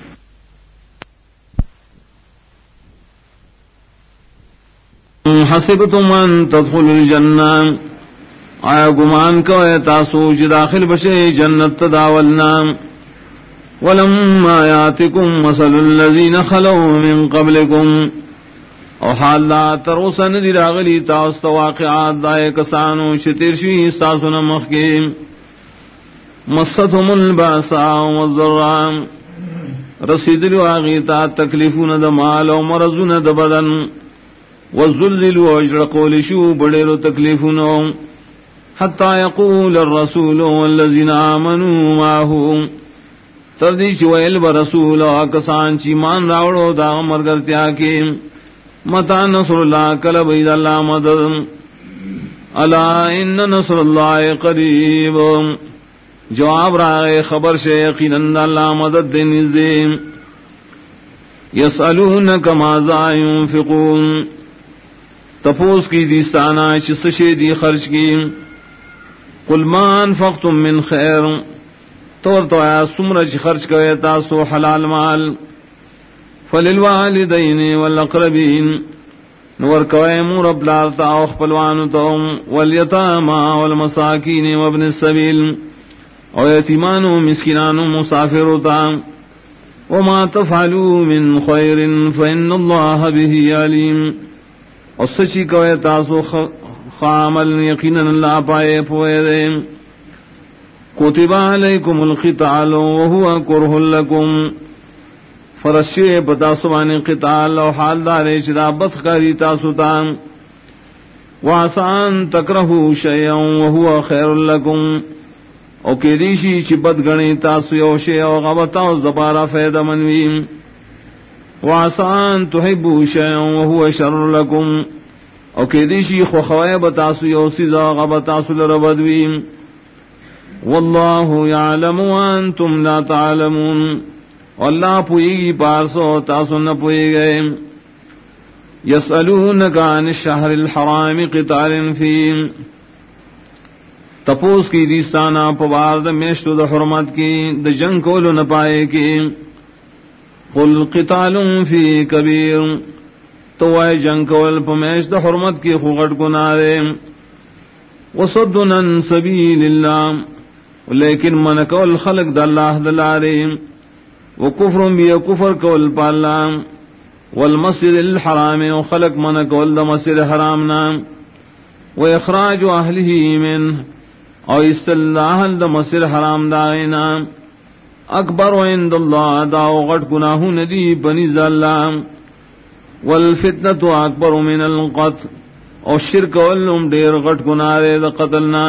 حسبتم ان تدخلوا الجنہ آیا گمان کو تاسو چ داخل بشے جنت تداولنا ولما یاتکم مثل الذین خلوا من قبلکم او حال لا تروسن دی راغلی تاست واقعات دائے کسانو شترشی ساسن مخیم مستهم الباساء والضراء رسید الواغیتا تکلیفون دا مال و مرضون دا بدن والذلوا اجرقوا لشو بڑیرو تکلیفونو حتی یقول الرسول والذین آمنوا معه تردی چوئل برسول آکسان چی مان راوڑو دا مرگرتیا کے متا نصر اللہ کلب اید اللہ مدد الا ان نصر اللہ قریب جواب رائے خبر سے یقیناً اللہ مدد دے نزدے یسألونک ماذا ينفقون تپوس کی دیستانا چسشے دی خرچ کی قل ما انفقتم من خیر طور تو آیا سمرچ خرچ کرے تاسو حلال مال فللوالدین والاقربین نور کوئے مورب لارتا اخپلوانتهم والیتاما والمساکین وابن السبیل او یتیمانو مسکنانو مسافروتا وما تفعلوا من خیر فإن اللہ به علیم اور سچی کوئے تاسو خامل یقینا اللہ پائے پوئے دے کتب علیکم القتال وهو کرہ لکم فرشی بتاسوان قتال و حال دارے چدا بدخاری تاسوتان واسان تکرہو شیئا وهو خیر لکم او کی دیشی چی بدگنی تاسو یوشی او غبتاو زبارا فیدا منویم وعسان تحبو شیئن وهو شر لکم او کی دیشی خوخوائے بتاسو یوسی زا غبتاسو لربدویم واللہ یعلم وانتم لا تعلمون واللہ پوئی پارسو تاسو نہ پوئی گئے یسألونک عن الشہر الحرام قتال فیم تپوس کی دیستانا پوار دا میشتو دا حرمت کی دا جنگ کولو نپائے کی قل قتال فی کبیر تو اے جنگ کول پمیش دا حرمت کی خوغٹ کنارے وصدن عن سبیل اللہ لیکن من کول خلق دا اللہ دلارے وکفر بی کفر کول پالا والمسجد الحرام وخلق من کول دا مسجد حرامنا واخراج اہلہ من او استلاح دا مسجد حرام دائنا اکبر عند اللہ دا غٹ گناہ ندی بنیز اللہ والفتنة اکبر من القتل او شرک واللم دیر غٹ گناہ دا قتلنا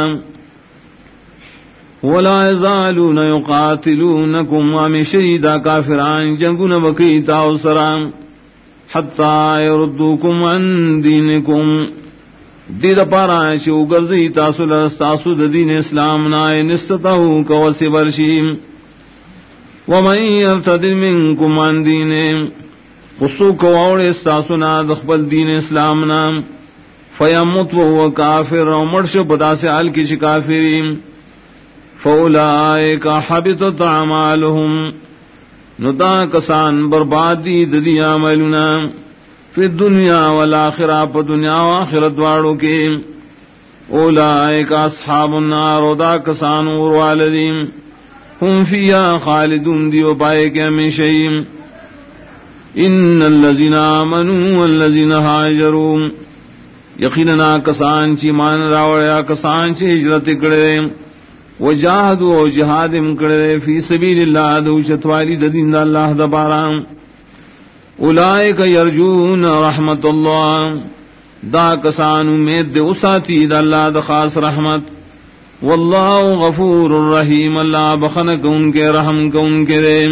ولا يزالون يقاتلونكم ومشيدا كافران جنگون بقيتا وسرام حتى يردوكم عن دينكم دید پارا شو گرزی تاسو لستاسو دین اسلام نائن استطاعو کوسی برشیم ومن یرتد منکم عن دینیم خصو کوڑ استاسو نا دخبل دین اسلام نام فیمت وهو کافر ومرش پتا سے حال کش کافریم فاولائک حبطت اعمالهم ندا کسان بربادی ددی عملنا فی الدنیا والآخرہ پا دنیا و آخرت وارو کے اولائک اصحاب النار ودا کسان والدیم ہم فیہا خالدون دیو پائے کے ہمیشہیم ان الذین آمنوا والذین ہاجروا یقیننا کسان چی مان راوڑیا کسان چی ہجرت کرے وجاہدوا و جہادم کرے فی سبیل اللہ دوچت والی دین اللہ دبارام اولئک یرجون رحمت اللہ دا کسان امید دے اساتی دا اللہ دا خاص رحمت واللہ غفور الرحیم اللہ بخنک ان کے رحم کو ان کے دے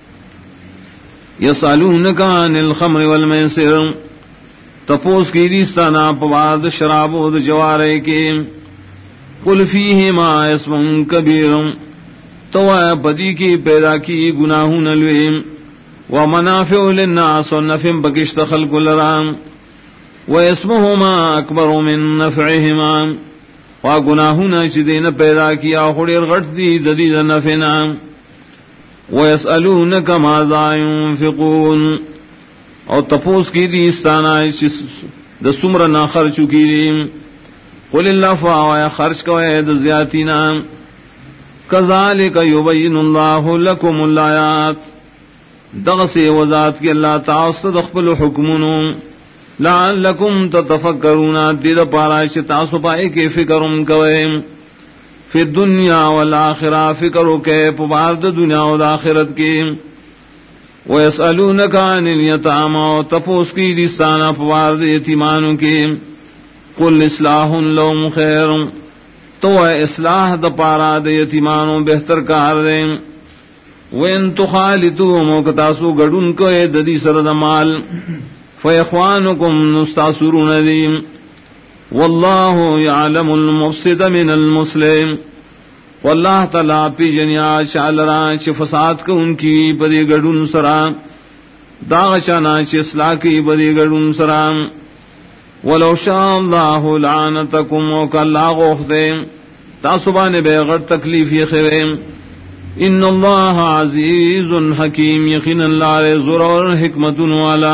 یسالونک عن الخمر والمیسر تپوس کی دیستانا پواد شراب و جوارے کے قل فیہما اسم کبیر تو بدی کی پیدا کی گناہون الویم ومنافع للناس ونفع بکشت خلق لرام واسمهما اکبر من نفعهما وگناہنا چدین پیدا کیا خڑیر غٹ دی ددید نفعنا ویسألونک ماذا ينفقون اور تپوس کی دی استانا دا سمرنا خرچو کی دی قل اللہ فاویا خرچ کوئے دا زیادینا کذالک یبین اللہ لکم الآیات دغس وذات کی اللہ تعالی تخبل حکمنو لعلکم تتفکرون دید پاراش تاسو پائے کے فکرم کوئے فی الدنیا والآخرہ فکرو کے پبارد دنیا والآخرت کی ویسألونک عن الیتاما تپوس کی لسانا پبارد یتیمانو کی قل اصلاح لهم خیر تو اصلاح دا پارا دا یتیمانو بہتر کار دیں وین تخالطو موکتاسو گڑن کو ددی سرد مال فیخوانکم نستاسرون دیم واللہ یعلم المفسد من المسلم واللہ تعالی پی جنیا شالرا چ فساد کو ان کی بدی گڑن سرا داغشانا چ اصلاح کی بدی گڑن سرا ولو شاء اللہ لعنتکم وکاللہ غوخدے تاسبان بغیر تکلیف یخویم ان اللہ عزیز حکیم یقین اللہ ضرور حکمت والا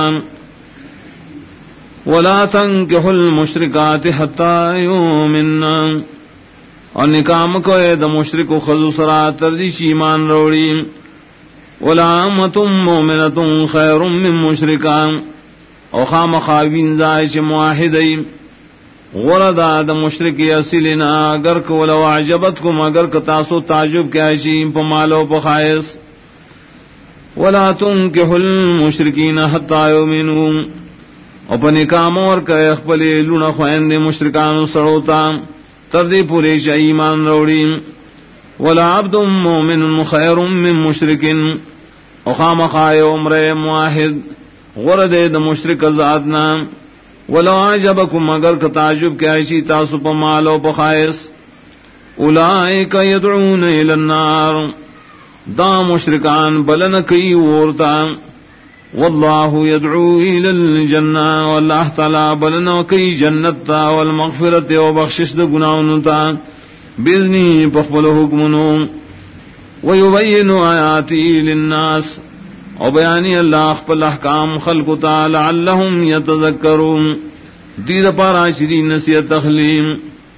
ولا تنکحوا المشرکات حتی یؤمنوا اور نکام کو د مشرک و خذ سرا تردیش ایمان روڑی ولا امۃ مؤمنۃ خیر من مشرکا او خام خاوین دایش موحدی غردا د مشرک اصلنا اگر کو لو عجبتکم اگر ک تاسو تعجب کیا شی پ مالو پ خائص ولا تنکحوا المشرکین حتی یؤمنوا اپنے کام اور کہ خپل لون خوین دے مشرکان سروتا تردی پوری ایمان روڑی ولا عبد مؤمن خیر من مشرک اخام خائے عمر موحد غرد د مشرک ذاتنا ولو عجبکم اگر کا تعجب کیا ایسی تاسو پا مال و پخائص اولئک یدعون الی النار دا مشرکان بلن کئی ورتا واللہ یدعو الی الجنہ واللہ تعالی بلن کئی جنت تا والمغفرت و بخشش دا گناہوں تا بذنی پخبل حکمنو ویبین آیاتی للناس او بیانی اللہ اخبر احکام خلق تا لعلہم یتذکرون دید پارا شری نصیحت تخلیم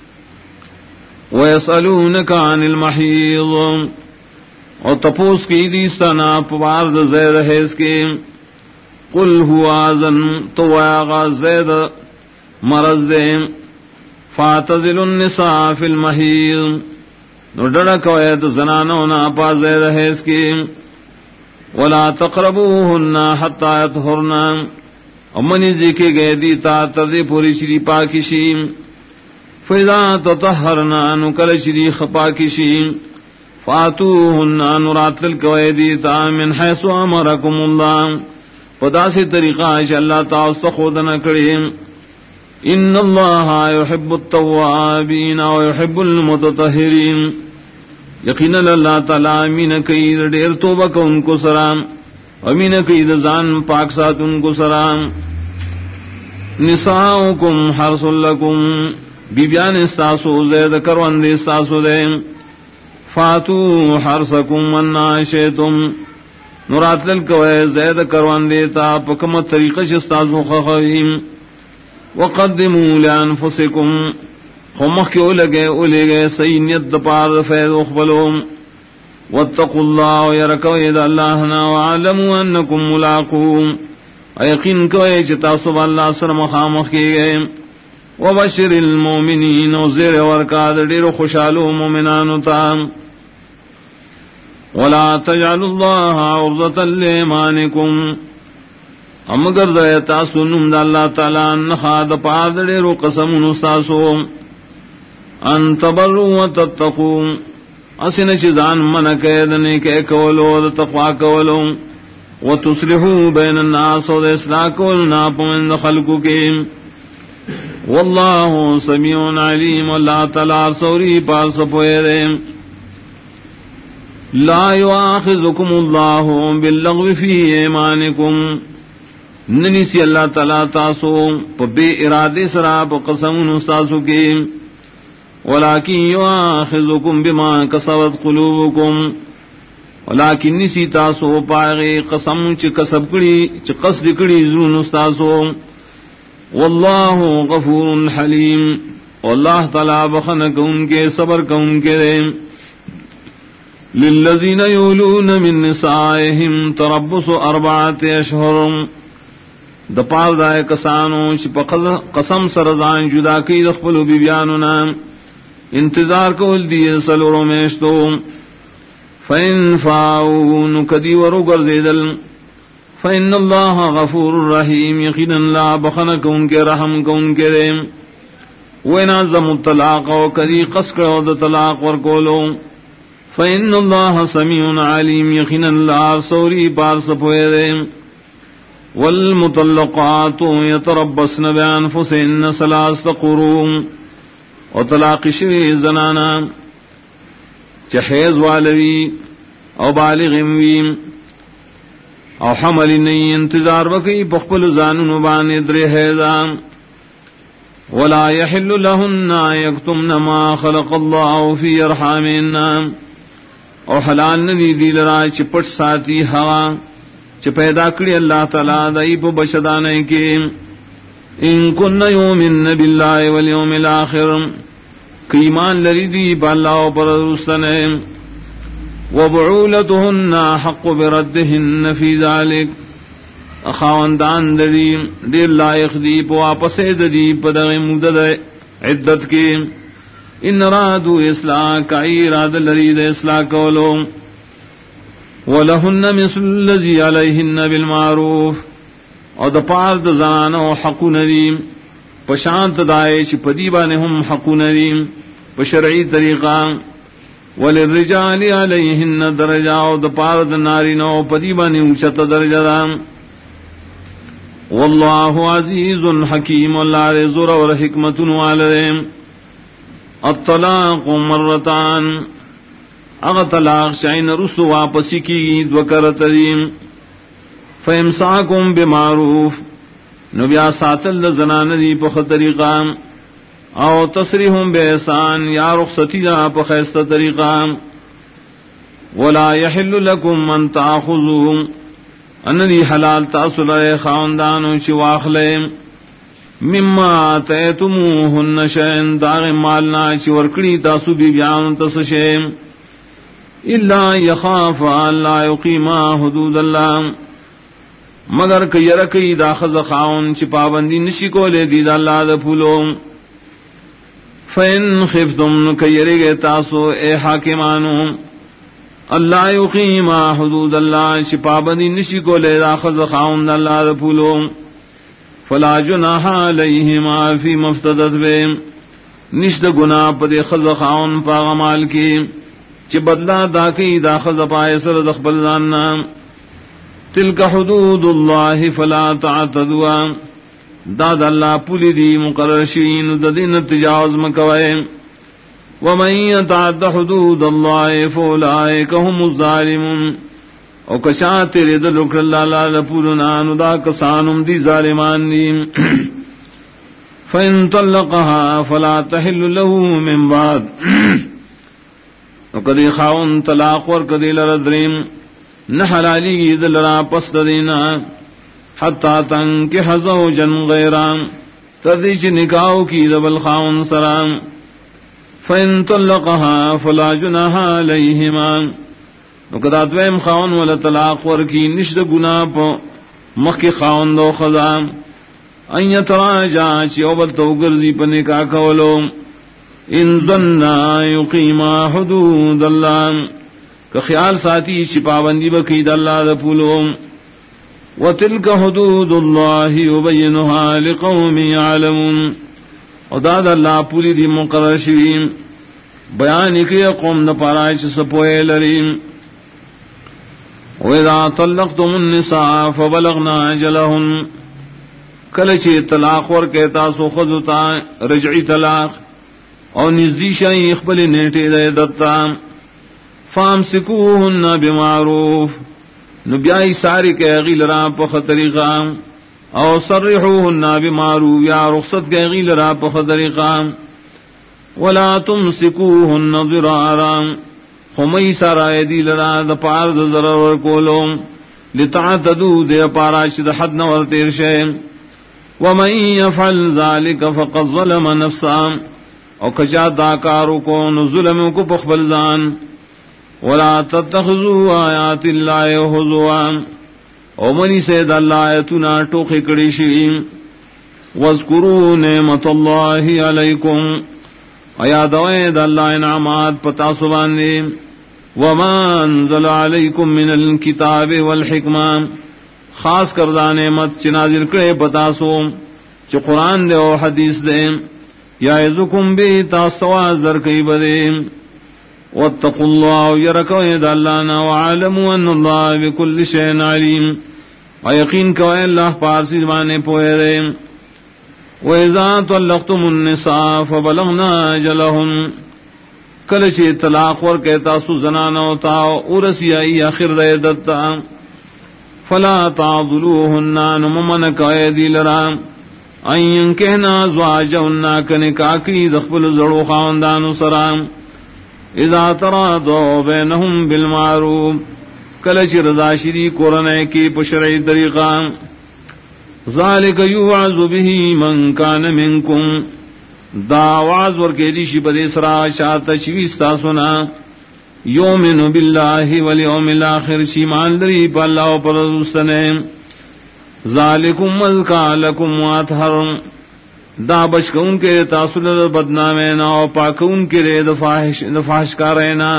ویسألونک عن المحیض اور تپوس کی دیستانا پوارد زید حیث کے قل ہوا آزن تو ویاغا زید مرض دے فاتزل النساء فی المحیض نو ڈڑک وید زنانونا پا زید حیث کے ولا تقربوهن حتى يطهرن امنی ذکر گئے دیتا تردی پوری شری پاکشی فَإِذَا تَطَهَّرْنَا نُكَلَ شِرِيخ پاکشی فَاتُوهُنَّ نُرَاتِلْ كَوَيْدِيتَا مِنْ حَيْثُ أَمَرَكُمُ اللَّهُ پدا سے طریقہ ہے اللہ تعالی سخودنا کریم ان اللہ يحب التوابین ويحب المتطہرین یقینا اللہ تعالی امین کئی دیر توبہ کو ان کو سلام امین کئی زان پاک ساتھ ان کو سلام نساؤکم حرث لکم بیبیان استاسو زید کروند استاسو دے فاتو حرثکم والناشیتم نورات للکوئے زید کروند دیتا پکمت طریقہ شستاسو خخویم وقدموا لانفسکم خمخ کے اولے گئے سینیت دپار فید اخبلوم واتقوا اللہ یرکوید اللہنا وعلموا انکم ملاقوم ایقین کوئے چتاسو اللہ سر مخامخ کے گئے وبشر المؤمنین وزیر ورکاد دیر خوشالو مومنانو تام ولا تجعلوا اللہ عرضة لایمانکم امگر دایتا سنم دا اللہ تعالی نخاد پاد دیر قسم نستاسو ان تبروا وتتقوا اسن چیزان من کیدنے کے کولو تقوا کولو وتصلحوا بین الناس و اصلاح کولنا پمن خلقو کے واللہ سمیع علیم اللہ تعالی سوری پاس پوئے لا یواخذکم اللہ باللغو فی ایمانکم ننیسی اللہ تعالی تاسو پا بے ارادے سرا پا قسم نستاسو کے ولیکن یواخذکم بما کسبت قلوبکم ولیکن نسی تاسو پاگے قسم چی کسب کری چی قصد کری ضرور نستاسو واللہ غفور حلیم واللہ تعالی بخنک ان کے صبر کا ان کے دے للذین یولون من نسائهم تربص 4 اشہر دپار دائے کسانو چپا قسم سرزان جدا کی دخپلو بی بیانونا انتظار کول دیئے سلورو میشتو فَإِن فَاؤُوا نُكَدِي وَرُقَرْ زِدَلْ فَإِنَّ اللَّهَ غَفُورٌ رَحِيمٌ يقینا اللہ بخنک ان کے رحم کو ان کے دے وَإِنَازَمُ الطَّلَاقَ وَكَدِي قَسْقَ وَدَ طلاق وَرْكُولُ فَإِنَّ اللَّهَ سَمِيعٌ عَلِيمٌ يقینا اللہ سوری پار سپوئے دے وَالْمُطَلَّقَاتُ يَتَرَبَّصْنَ بِأَنفُسِهِنَّ 3 قُرُوءٍ وطلاق شوی زنانا چحیز والوی او بالغم ویم او حمل نئی انتظار وکی پخپل زانون بانی در حیزان ولا يحل لهن يكتمن ما خلق الله في ارحامهن او حلال ندی دی لرا چپٹ ساتی ہوا چ پیدا کری اللہ تعالی دای په بشدانے کے ان کن یؤمن بالله والیوم الاخر ایمان لری دی بالله پر رسنے وبعولتهن حق بردهن في ذلك اخاوندان دی دیر لائق دی پو واپس دی پدغ مدد عدت کے ان رادو اصلاح کا اراد لرید اصلاح کولو ولہن مثل الذی علیہن بالمعروف اور دپار دزانو حق ندیم پشانت دائے چی پدیبان ہم حق ندیم پشرعی طریقہ وللرجال علیہن درجہ او دپار دناری نو پدی بانی اوچت درجہ دا واللہ عزیز حکیم اللہ رزور اور حکمت والدیم الطلاق مرتان اغا طلاق شعین رسو واپسی کی دوکرتریم فامساکم بمعروف نبیا ساتل زنان دی پخ طریقہ او تصریحم بإحسان یا رخصتی دا پخیست طریقہ ولا یحل لکم من تاخذوا اننی حلال تاصل خاندانو چی واخلے مما آتیتموہن شین داغ مالنا چی ورکڑی تاسو بی بیان تسشے الا یخاف اللہ یقیما حدود اللہ مگر کیرکی داخذ خاون چی پابندی نشی کو لے دید اللہ دا پھولو فَإِنْ خِفْتُمْ کیرگے تاسو اے حاکمانو اللہ یقیم حدود اللہ چی پابندی نشی کو لے داخذ خاون اللہ دا پھولو فلا جناح علیہما فی مفتدت بے نشد گناہ پدے خذ خاون پا غمال کی چی بدلا داکی داخذ پائے سر دخبل داننا تلک حدود اللہ فلا تعتدوا داد اللہ پولی دی مقرر شین ددین تجاوز مکوئے ومن يتعد حدود اللہ فاولئک هم الظالمون او کشا تیرے دلوک اللہ لپولنا ندا کسانم دی ظالمان دی فإن طلقها فلا تحل له من بعد او کدی خاون طلاق ور کدی لردریم نحلالی گی دلرا پس دینا حتی تنکح زوجا غیرام تردیچ نکاو کی دبل خاون سرام فإن طلقها فلا جناح علیہما وقدا دویم خاون ولا طلاق ورکی نشد گناہ پا مخی خاون دو خزام ان یتراجع چی اوبل توگرزی پا نکاح کولو ان ظننا یقیما حدود اللہ کہ خیال ساتھی چی پابندی بکید اللہ دا پولو وتلک حدود اللہ یبینها لقوم یعلمون او داد اللہ پولی دی مقرر شویم بیانی کی قوم دا پارائچ سپوئے لریم وَإِذَا طَلَّقْتُمُ النِّسَاءَ فَبَلَغْنَا أَجَلَهُنَّ کلچی طلاق ور کہتا سو خذتا رجعی طلاق او نزدی شائی اخبر نیٹے دے دتا فَامْسِكُوهُنَّ بِمَعْرُوف نبیائی ساری کے غیل را پخ طریقہ او صرحوهن بمعروف یا رخصت کے غیل را پخ طریقہ ولا تمسكوهن ضرارا خمی سارائے دی لرا دا پار دا ضرور کولو لتعتدو دے پاراش دا حد نور تیر شے ومن یفعل ذالک فقد ظلم نفسا او کچا داکارو کو ظلم کو پخبلدان ولا تتخذوا آیات اللہ حضوا او منی سید اللہ آیتنا ٹوخی کڑی شیم واذکروا نعمت اللہ علیکم ایادوئے دا اللہ انعامات پتا سباندے وما انزل علیکم من الکتاب والحکمہ خاص کردہ نعمت چنازل کرے پتاسو چ قرآن دے او حدیث دے یعظکم بی تاسواز در کئی بدے واتقوا اللہ یرکوئے دا اللہ نا وعالموا ان اللہ بکل شئین علیم ویقین کوئے اللہ پارسی زمانے پوئے دے وَإِذَا طَلَّقْتُمُ النِّسَاءَ فَبَلَغْنَا أَجَلَهُنَّ کلچی طلاق ور کہتا سو زنانو تاو ارسی آئی آخر دے دتا فلا تعضلوهن نممن قائدی لرا این کہنا زواجہن کنکاکی دخبل زڑو خاندانو سرام اذا ترادو بینہم بالمعروف کلچی رضا شری قرنے کی پشرعی طریقہ ذالک یوعظ به من کان منکم دا آواز ورکے دیشی پدے سرا شاعت شویستا سنا یومن باللہ والیوم الاخر شیمان لری پا اللہ و پر رسنے ذالکم مذکا لکم واتحر دا بشکون کے تاثل بدنامینا و پاکون کے لئے دفاحش کا رہنا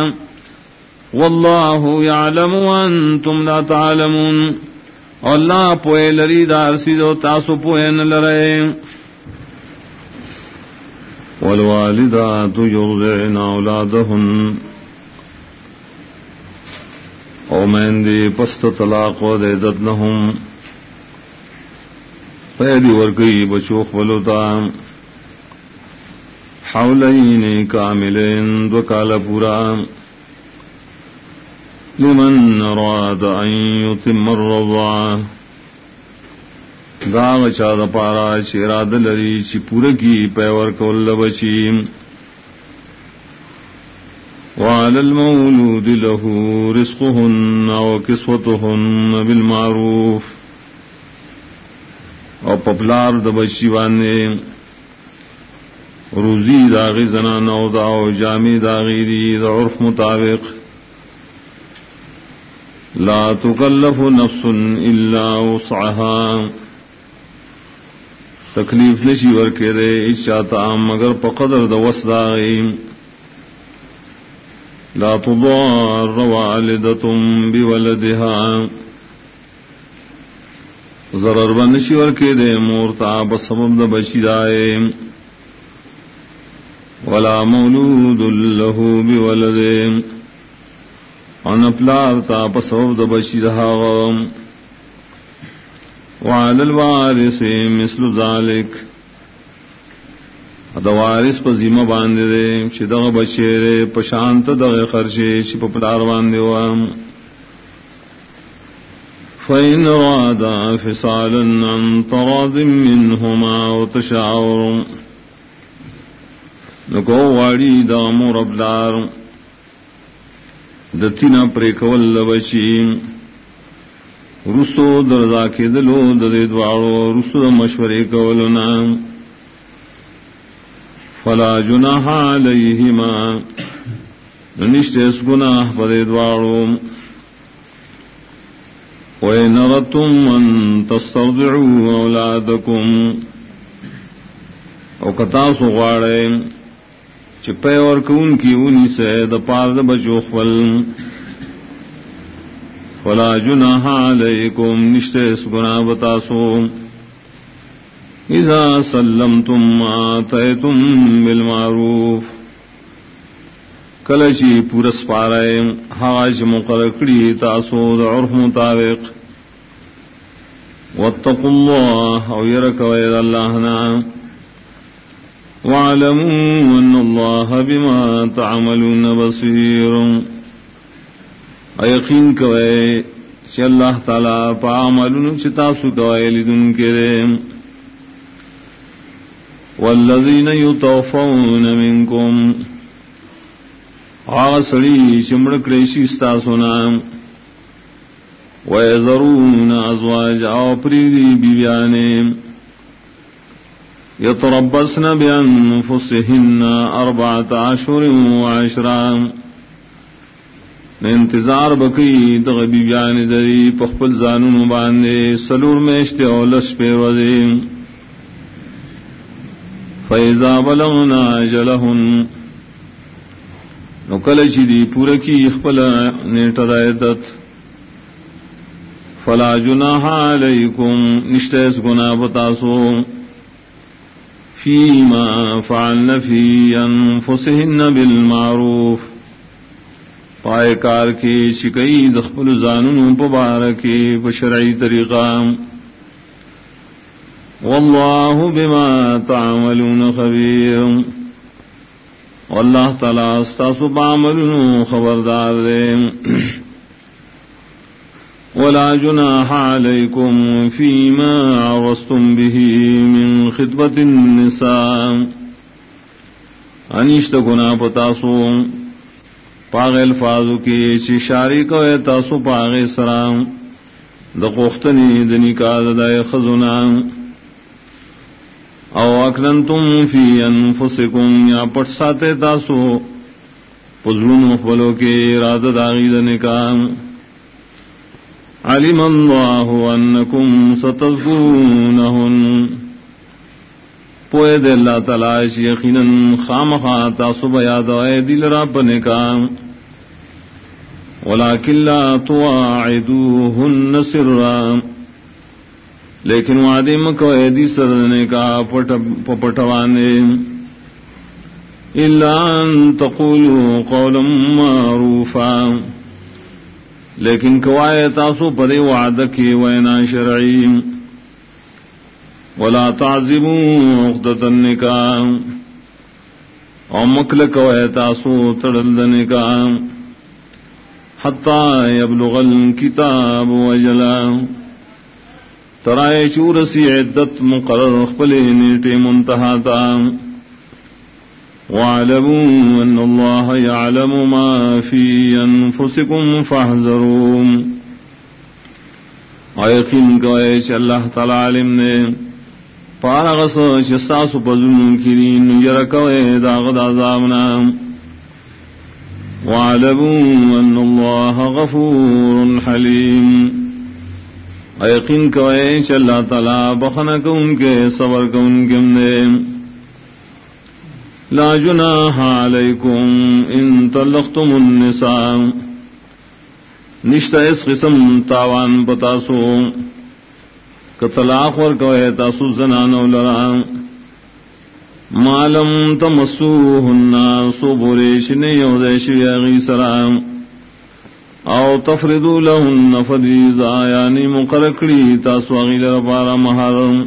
واللہ یعلم وانتم لا تعلمون اللہ پوئے لری دار سیدو تاسو پوئے نلرے والوالدات يرضعن أولادهن او مہندی پست طلاق و دے دتنہم پیدی ورکی بچوخ بلوتا حولین کاملین دو کالا پورا لمن اراد ان یتم الرضاع داغ چاد پارا چراد لری چی پورکی پیور کول بچی وعلى المولود له رزقهن وكسوتهن بالمعروف او پپلار د بچی باندې روزی داغی زنان او دا او جامع داغی دی دا عرف مطابق لا تکلف نفس الا وسعها تکلیف نشی ورکے دے اچاتا مگر پقدر دا وسداغی لا تضار والدة بولدها ضرر بنشی ورکے دے مورتا بسبب دا بچی دائے ولا مولود له بولدے ان پلارتا بسبب دا بچی دہاغم وعلى الوارث مثل ذلك دا وارث پا ذمہ باندے دے چی دغ بچے دے پشانت دغ خرچے چی پا پلار باندے وام فَإِنْ رَادَا فِصَالًا عَنْ تَرَاضٍ مِّنْهُمَا وَتَشَاوُرٍ نکو واڑی دا مور پلار دتینا پریکول بچی رسو درزا کے دلو دے دوارو رسو مشورے کولنا فلا جناح علیہما نشتے اس گناہ پدے دوارو وَإِنْ أَرَدْتُمْ أَن تَسْتَرْضِعُوا أَوْلَادَكُمْ او کتاسو غاڑے چپے اور کون کی انہی سے دپار دبچو خفل فلا جناح علیکم نشتے اس گناہ بتاسو اذا سلمتم ما آتیتم بالمعروف کلچی پورس پارے حاج مقرقڑی تاسو دا عرف مطابق واتقوا اللہ او یرکوید اللہنا وَاعْلَمُوا أَنَّ اللَّهَ بِمَا تَعْمَلُونَ بَصِيرٌ یقین کوئے چی اللہ تعالیٰ پا عملون چتاسو کوئے لدن کرے وَالَّذِينَ يُتَوْفَوْنَ مِنْكُمْ آسڑی چمڑکڑیشی استاسونا وَيَذَرُونَ أَزْوَاجَ آپریدی بیویانے یتربصن بانفسهن 4 اشہر و10 انتظار بکی دغ بیان دری پخپل زانون باندے سلور میشتے اولس پیروزے فیضا بلغنا جلہن نکل چی پورکی اخپل نیٹ دائدت فلا جناح علیکم نشتیس گناہ بتاسو فیما فعلن فی انفسهن بالمعروف پائے کار کی شکئی دخل زانن پبارکی بشرعی طریقہ واللہ بما تعملون خبیر واللہ تعالی استاسو بعملون خبردار دے ولا جناح عليكم فيما عرضتم به من خطبة النساء انشت گناہ پتاسو پاغ الفاظو کی چی شارک و تاسو پاغ سرام دقوختنی دنکا دائے خزنا او اکننتم فی انفسکم یا پٹ ساتے تاسو پزلون مخبلو کے ارادت آغید نکا علم اللہ انکم ستذکرونہن پوئے دے اللہ تعالی یقیناً خامخا تاسو بیاد آئے دل را پنکا ولیکن لا تواعدوہن سرا لیکن وعدے مکو ایدی سرنے کا پٹوانے الا ان تقولوا قولا معروفا لیکن کوائے تاسو پدے وعدہ کی وینا شرعی ولا تعزموا عقدۃ النکاح او مکل کوائے تاسو تڑل نکاح حتی یبلغ الکتاب وجلا ترائے چورسی عدت مقرر خپلے نیٹے منتہا تا وَاعْلَمُوا أَنَّ اللَّهَ يَعْلَمُ مَا فِي أَنفُسِكُمْ فَاحْذَرُوا یقین کوئے چ اللہ تعالی علم نے پارغس شساس پزن کرین یرکوئے داغد عذابنا وَاعْلَمُوا أَنَّ اللَّهَ غَفُورٌ حَلِيمٌ یقین کوئے چ اللہ تعالی بخنک ان کے صبر کو ان کے نے لا جناح علیکم ان طلقتم النساء نشتہ اس قسم تاوان بتاسو کہ طلاق ورکوئے تاسو زنانو لرا ما لم تمسوہن سو بوریشن یودیشوی غیسرا او تفردو لہن فریضا یعنی مقرکڑی تاسو غیلر پارا محرم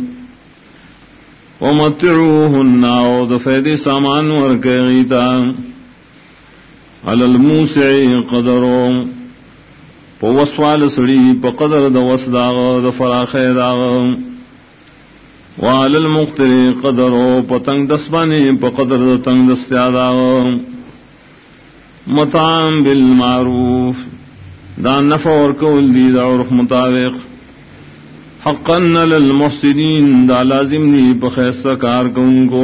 ومتعوهن او دفید سامان ورکے غیتا علی الموسع قدرو پو وسوال سڑی پا قدر دا وسداغ دا فراخ داغ وعلی المقتر قدرو پا تنگ دسبانی پا قدر دا تنگ دستیاداغ مطعم بالمعروف دا نفع ورکول دی دا عرف مطابق حقا للمحسنین دا لازم نی بخیصہ کار کن کو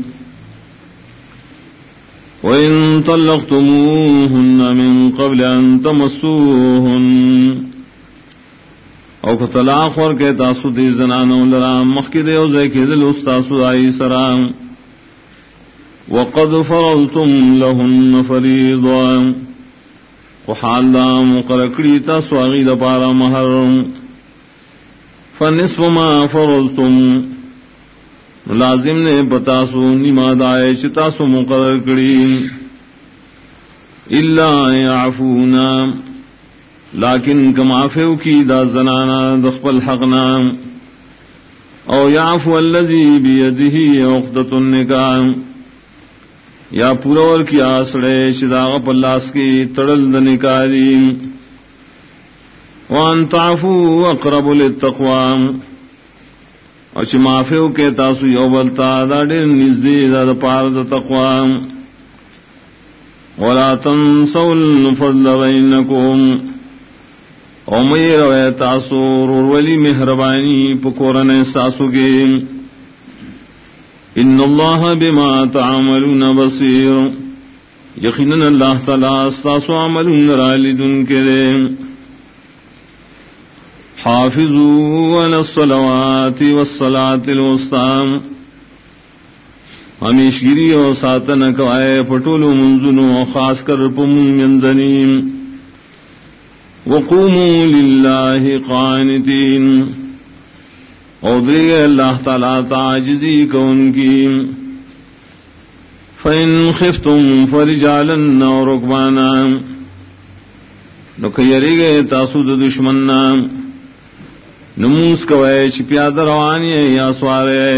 وَإِن طَلَّقْتُمُوهُنَّ مِن قَبْلِ أَن تَمَسُّوهُنَّ او کہ طلاق ورکے تاسو دی زنانو لرام مخکد او زیکد الاستاسو آئی سرام وَقَدْ فَرَضْتُمْ لَهُنَّ فَرِيضًا وحال دا مقرکڑی تاسو آغید پارا محرم فنصف ما فرضتم لازم نے بتاسو نما دائے چتاسو مقرر کری الا یعفونا لیکن کمافیو کی دا زنانا دخپل حقنا او یعفو الذی بیدہی عقدۃ النکاح یا پورور کی آسڑے شداغ پلاس کی تڑل دنکاری وان تعفو اقرب للتقوى اچ معافیو کے تاسو یوبلتا دا دیر نزدی دا پار دا تقوى ولا تنسوا الفضل بینکم او میر وی تاسو رولی مہربانی پکورن ساسو کے ان اللہ بما تعملون بصیر یقیناً اللہ تعالی ساسو عملون رالدن کرے حافظوا على الصلوات والصلاة الوسطى ہمیشگیری اور ساتن کوائے پٹولو منزنو خاص کر پمنزنیم وقوموا للہ قانتین اور دیگے اللہ تعالیٰ تعجزی کون کی فَإِنْ خِفْتُمْ فَرِجَالًا وَرُكْبَانًا نکیری گئے تاسود دشمننا نموس کوئے چپیاد روانی یا سوارے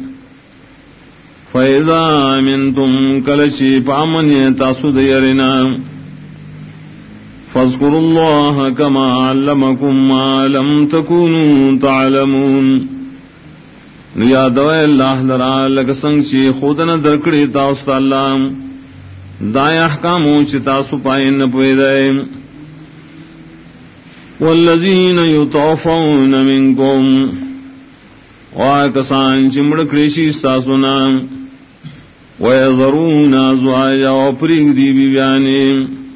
فَإِذَا مِنْتُمْ کلچی پامن تاسود یرنا فَاذْكُرُوا اللَّهَ كَمَا عَلَّمَكُمْ مَا لَمْ تَكُونُوا تَعْلَمُونَ یادوئے اللہ لرا لکسنگ چی خودنا درکڑی تاست اللہ دائے احکاموں چی تاسو پائن پویدائے والذین یتوفون منکم وآکسان چمڑکڑیشی ساسونا ویذرون ازواجا وپریگ دی بیانی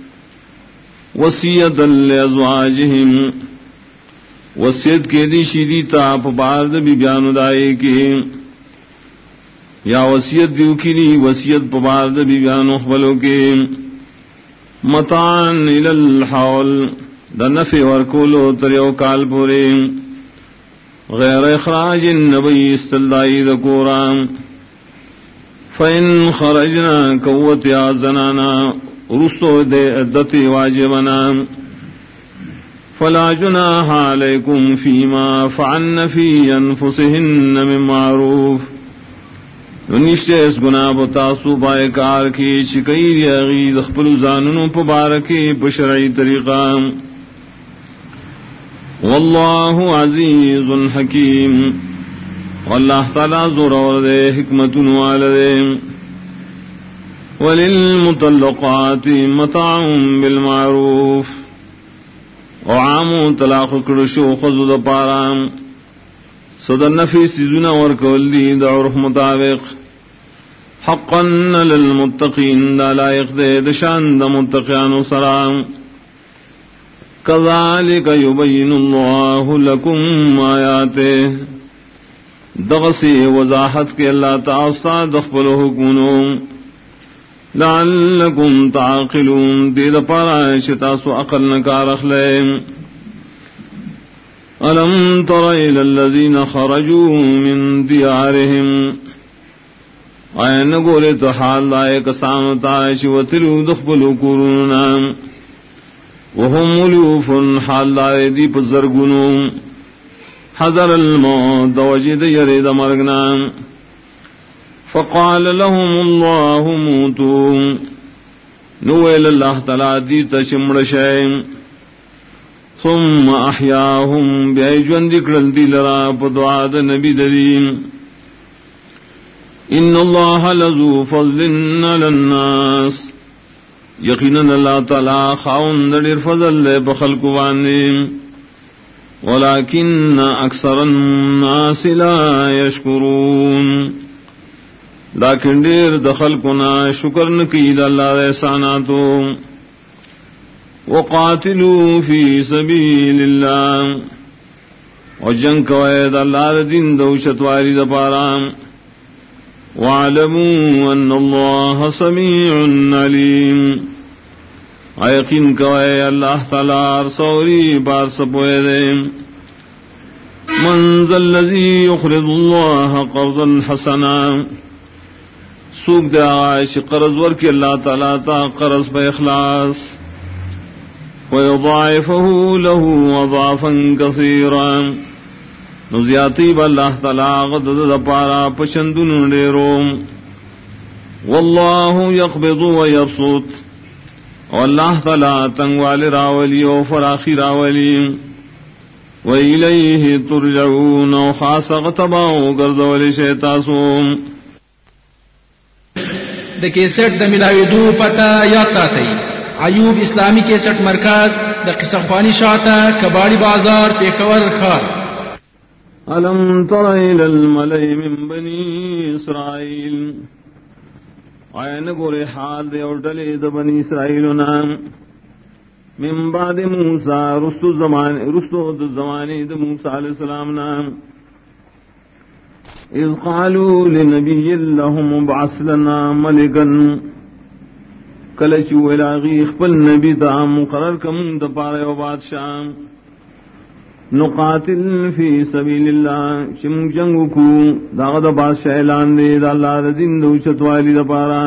وصیتا لازواجہم وصیت کے دی شیدی تاپ بارد بیانو دائے کی یا وصیت دیو کی دی وصیت بارد بیانو خبلو کے متان الالحول دا نفع ورکولو تریو کال پورے غیر اخراج نبی استلدائی دا کورام فَإِنْ خَرَجْنَا قوت یا زنانا رسو دے عدت واجبنا فلا جناح علیکم فیما فعلن فی انفسہن من معروف نشتے اس گناہ بتاسو بائے کار کی شکیر اغید اخبر زاننو پبارکی بشرعی طریقہ واللہ عزیز حکیم واللہ تعالی زور اور دے حکمت والدے وللمطلقات متاع بالمعروف وعام طلاق کرشو خزد پارام صدر نفی سیزنا ورکول دی دا عرف مطابق حقا للمتقین دا لائق دے دشان دا متقیان سرام کذالک یبین اللہ لکم آیاتے دغسی وضاحت کے اللہ تعالی دخبل حکمنوں لعلکم تعقلون دید پارا شتاسو عقل نکار اخلیم الم تر الى الذین خرجوا من دیارهم آئین گولے تو حال لائے کسانتا شوتلو دخبلو قروننا وهم ملوف حال لائے دی پزرگنو حضر الموت دوجد یرید مرگنا فقال لهم الله موتوا نویل اللہ تعالی دیتا شمڑ شیم ثم احیاهم بیجوان دکڑل دی لرا پدعاد نبی ددیم ان اللہ لذو فضل علی الناس یقینا اللہ تعالی خاون دیر فضل لے بخلق وانیم ولكن اکثر الناس لا یشکرون لیکن دیر دخل کنا شکر نکید اللہ احساناتو وقاتلوا فی سبیل اللہ اور جنگ کوید اللہ دین دوشت واری دپارام وعلموا ان اللہ سمیع علیم یقین کوئے اللہ تعالی سوری بار سپوئے دے من ذا الذی یقرض اللہ قرضا حسنا سوک دے آئیش قرض ورکی اللہ تعالی تا قرض پہ اخلاص ویضاعفہ لہو اضعافا کثیرا نزیاتی با اللہ تعالی غدد پارا پشندن دیروم واللہ یقبض ویبسط واللہ تعالی تنگوال راولی و فراخی راولی وإلیہ ترجعون و خاص غتباؤ گردولی شیطاسوم دا کیسٹ دا ملاوی دو پتا یاد ساتی ایوب اسلامی کیسٹ مرکز دا قصہ خوانی شاعتا کباڑی بازار پیکور خار الم تر الى الملئ من بنی اسرائیل آئین گورے حال دے اور ڈلے دا بنی اسرائیلنا من بعد موسیٰ رستو دا زمانے دا موسیٰ علیہ السلام نام اذ قالوا لنبی لهم ابعث لنا ملکا کلچو الاغی اخبل نبی دا مقرر کم دا پارے و بادشاہ نقاتل فی سبیل اللہ شم جنگو کو دا دا بادشاہ اعلان دے دا اللہ دا دین دا شتوالی دا پارا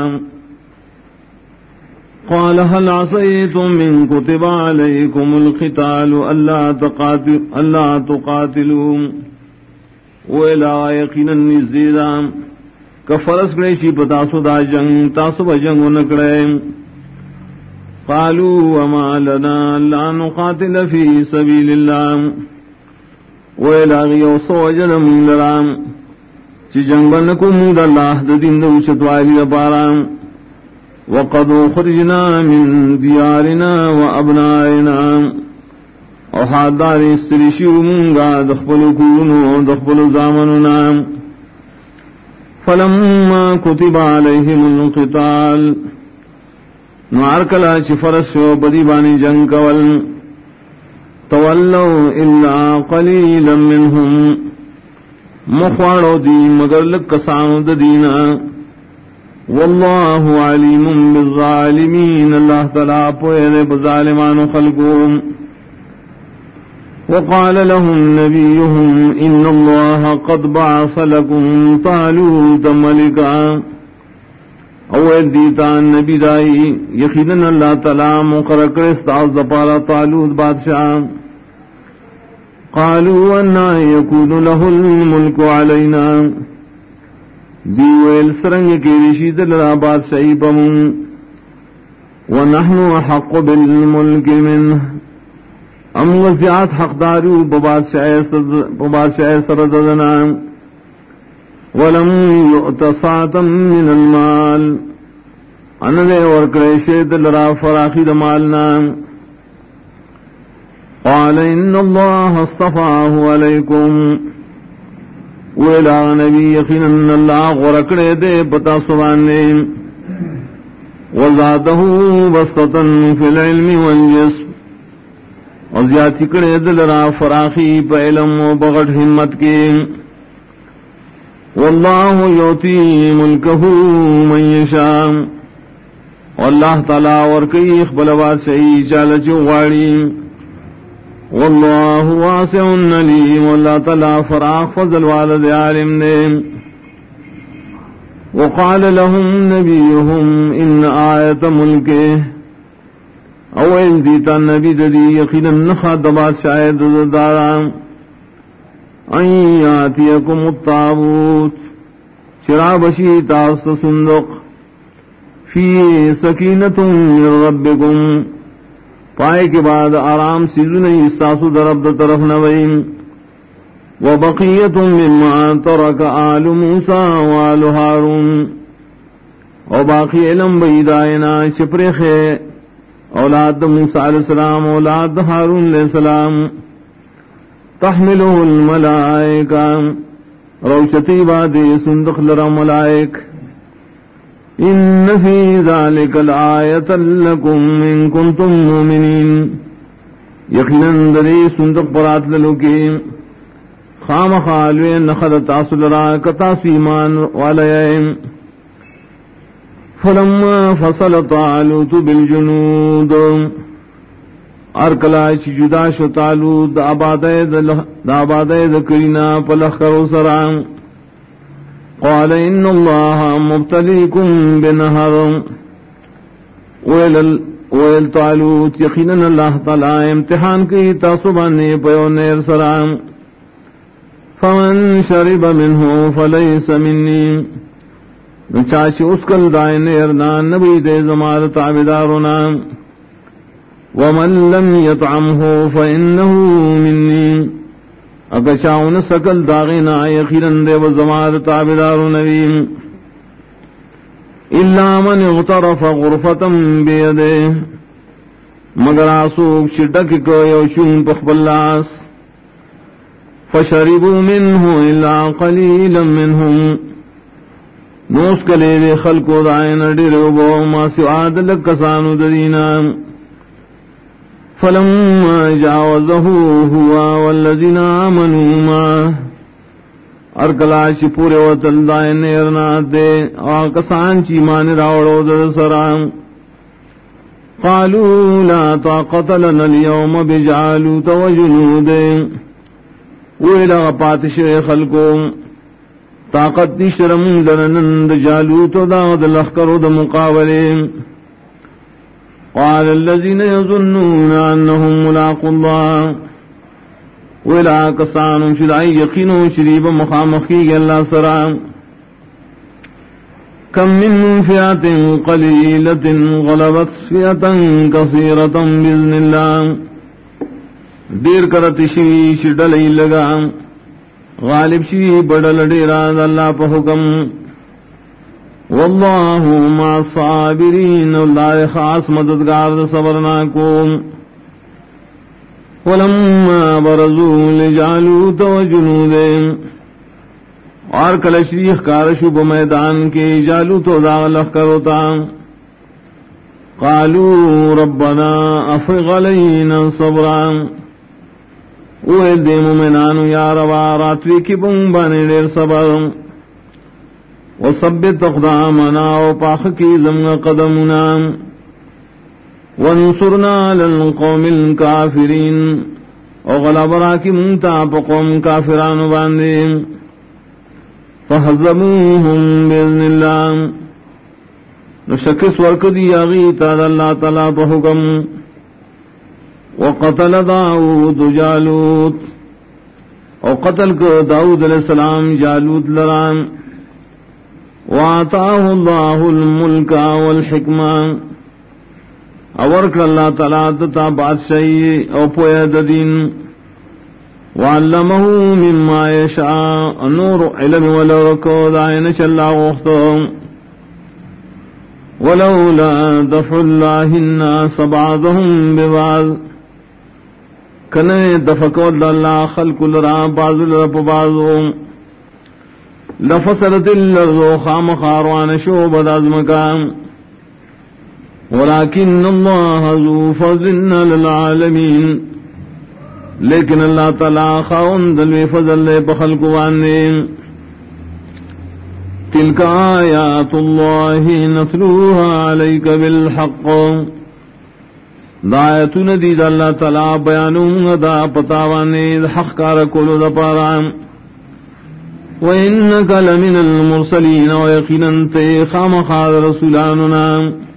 قال هل عصیتم من کتب علیکم القتال اللہ تقاتلوا ویلا یقینا نزدیدا کفرس گریشی پتاسو دا جنگ تاسو بجنگو نکڑے قالوا وما لنا لا نقاتل فی سبیل اللہ ویلا غیو سوجلم لرام چی جنگ بنکو مود اللہ دا دین دا وشتوالی دا پارام وقد خرجنا من دیارنا و ابنائنا اور حادار استریشیو منگا دخبلو کونو دخبلو زامننا فلما کتب علیہم القتال نوارکلا چی فرسو بدیبانی جنگ کول تولو الا قلیلا منہم مخوارو دی مگر لکسانو دینا واللہ علیم بالظالمین اللہ تعالیٰ پوئے بظالمان خلقهم وقال لهم نبيهم إن الله قد بعث لكم طالوت ملكا اول دیتا نبی دائی یقیناً اللہ تعالی مقرر کرے استعاذ پارا طالوت بادشاہ قالوا أنا يكون له الملك علينا دیویل سرنگ کی رشید الاباد سعیبم ونحن حق بالملک منه ام وزیات حقدارو ببادشاہ سرددنا ولم یؤت ساعتا من المال انلے ورکریشید لرا فراخی دمالنا قال ان اللہ اصطفاه علیکم ویلا نبی یقیناً اللہ غرکڑے دے پتا سوانے وزادہ بسطتا فی العلم والجسم اور زیادی کڑے دلرا فراخی پا علم و بغٹ ہمت کے واللہ یوتی ملکہ من یشاء واللہ تعالی ورکی اخبلوات سعی چالچ غاڑی واللہ واسع علیم واللہ تعالی فراخ فضل والد عالم نے وقال لهم نبیهم ان آیت ملکہ اویل دیتا نبی دی یقینا نخادبات شاید دارا ان یاتیکم الطابوت شرابشی تاست صندوق فی سکینت من ربکم پائے کے بعد آرام سیزو نہیں ساسو درب در طرف نویم وبقیت مما ترک آل موسیٰ وآل ہارون اور باقی علم بیدائنا شپرخ اولاد موسیٰ علیہ السلام اولاد ہارون علیہ السلام تحملہ الملائکہ روشتی بادی صندوق لرا ملائک ان فی ذالک الآیت لکم ان کنتم مومنین یقیناً دری صندوق پرات للوکی خام خالوی نخد تاصل را کتاس ایمان والیم فلما فصل طالوت بالجنود ارکلاچ جدا شو طالوت دا آبادے دکرینا پلخ کرو سرام قال ان اللہ مبتلیکم بنہر ویل طالوت یقیناً اللہ تعالی امتحان کی تاسبانی پیو نیر سرام فمن شرب منہ فلیس منی چاچی اسکل دائیں نیرنا نبی دے زمار تابدارنا ومن لم یطعمہ فإنہ منی اگر شاون سکل داغینا یقیناً دے و زمار تابدار نبی الا من اغترف غرفتا بیدے مگر آسوک شدک کو یوشون پخبلاس فشربوا منه الا قليلا منهم نوس کلے دے خلقو دائن ڈربو ما سعاد لکسانو ددینا فلما جاوزه هو والذین آمنوا ما ارکلاش پورے وطل دائن نیرنات دے آکسان چی مان راوڑو در سرام قالوا لا طاقت لنا اليوم بجالوت وجنودے ویلا پاتش خلقو طاقت نشرم لنند جالوت دا لخکرو دا مقابلے قال الذين يظنون انهم ملاقوا الله ولا كسانوا شدائی یقینو شریب مخامخی اللہ سرام کم من فئات قلیلت غلبت فئتا کثیرتا باذن اللہ دیر کرت شی شڈلی لگا غالب شی بڑل ڈیران اللہ پا حکم واللہ مع الصابرین اللہ خاص مددگار صبرنا کو ولما برزوا لجالوت وجنودہ اور کل شریخ کارشو بمیدان کے جالوت و داغلخ کروتا قالوا ربنا افرغ علینا صبرا اوے دے مومنانو یا روا راتوی کی بمبانے دیر صبر وثبت اقدامنا وپاخ کی زمن قدمنا وانصرنا للقوم الكافرین وغلب راکی منتا پقوم کافران باندے فہزموہم باذن اللہ نشکس ورکدی آغیتا اللہ تعالیٰ پا حکم وقتل داود جالوت او قتل کو داؤد علیہ السلام جالوت لرام وآتاہ اللہ الملک والحکمہ اورک اللہ تعالیٰ دتا بادشاہی او پویا دین وعلمہ مما یشاء نور علم ولرکو دائن چلا وقتو ولولا دفع اللہ الناس بعضهم ببعض کنے دفقو اللہ خلق لرا بعض لرا بعضو لفصلت الارض خام خاروان شعبد ازمکان ولكن اللہ ذو فضل للعالمین لیکن اللہ تعالی خاوند دلوی فضل بخلق وانے تلک آیات اللہ نتلوها علیک بالحق دایتون دید اللہ تعالی بیانون دا پتاوانے حق کارکولو دا پارام وَإِنَّكَ لَمِنَ الْمُرْسَلِينَ وَيَقِينًا تَيْخَامَ خَاذ رَسُولَانُنَا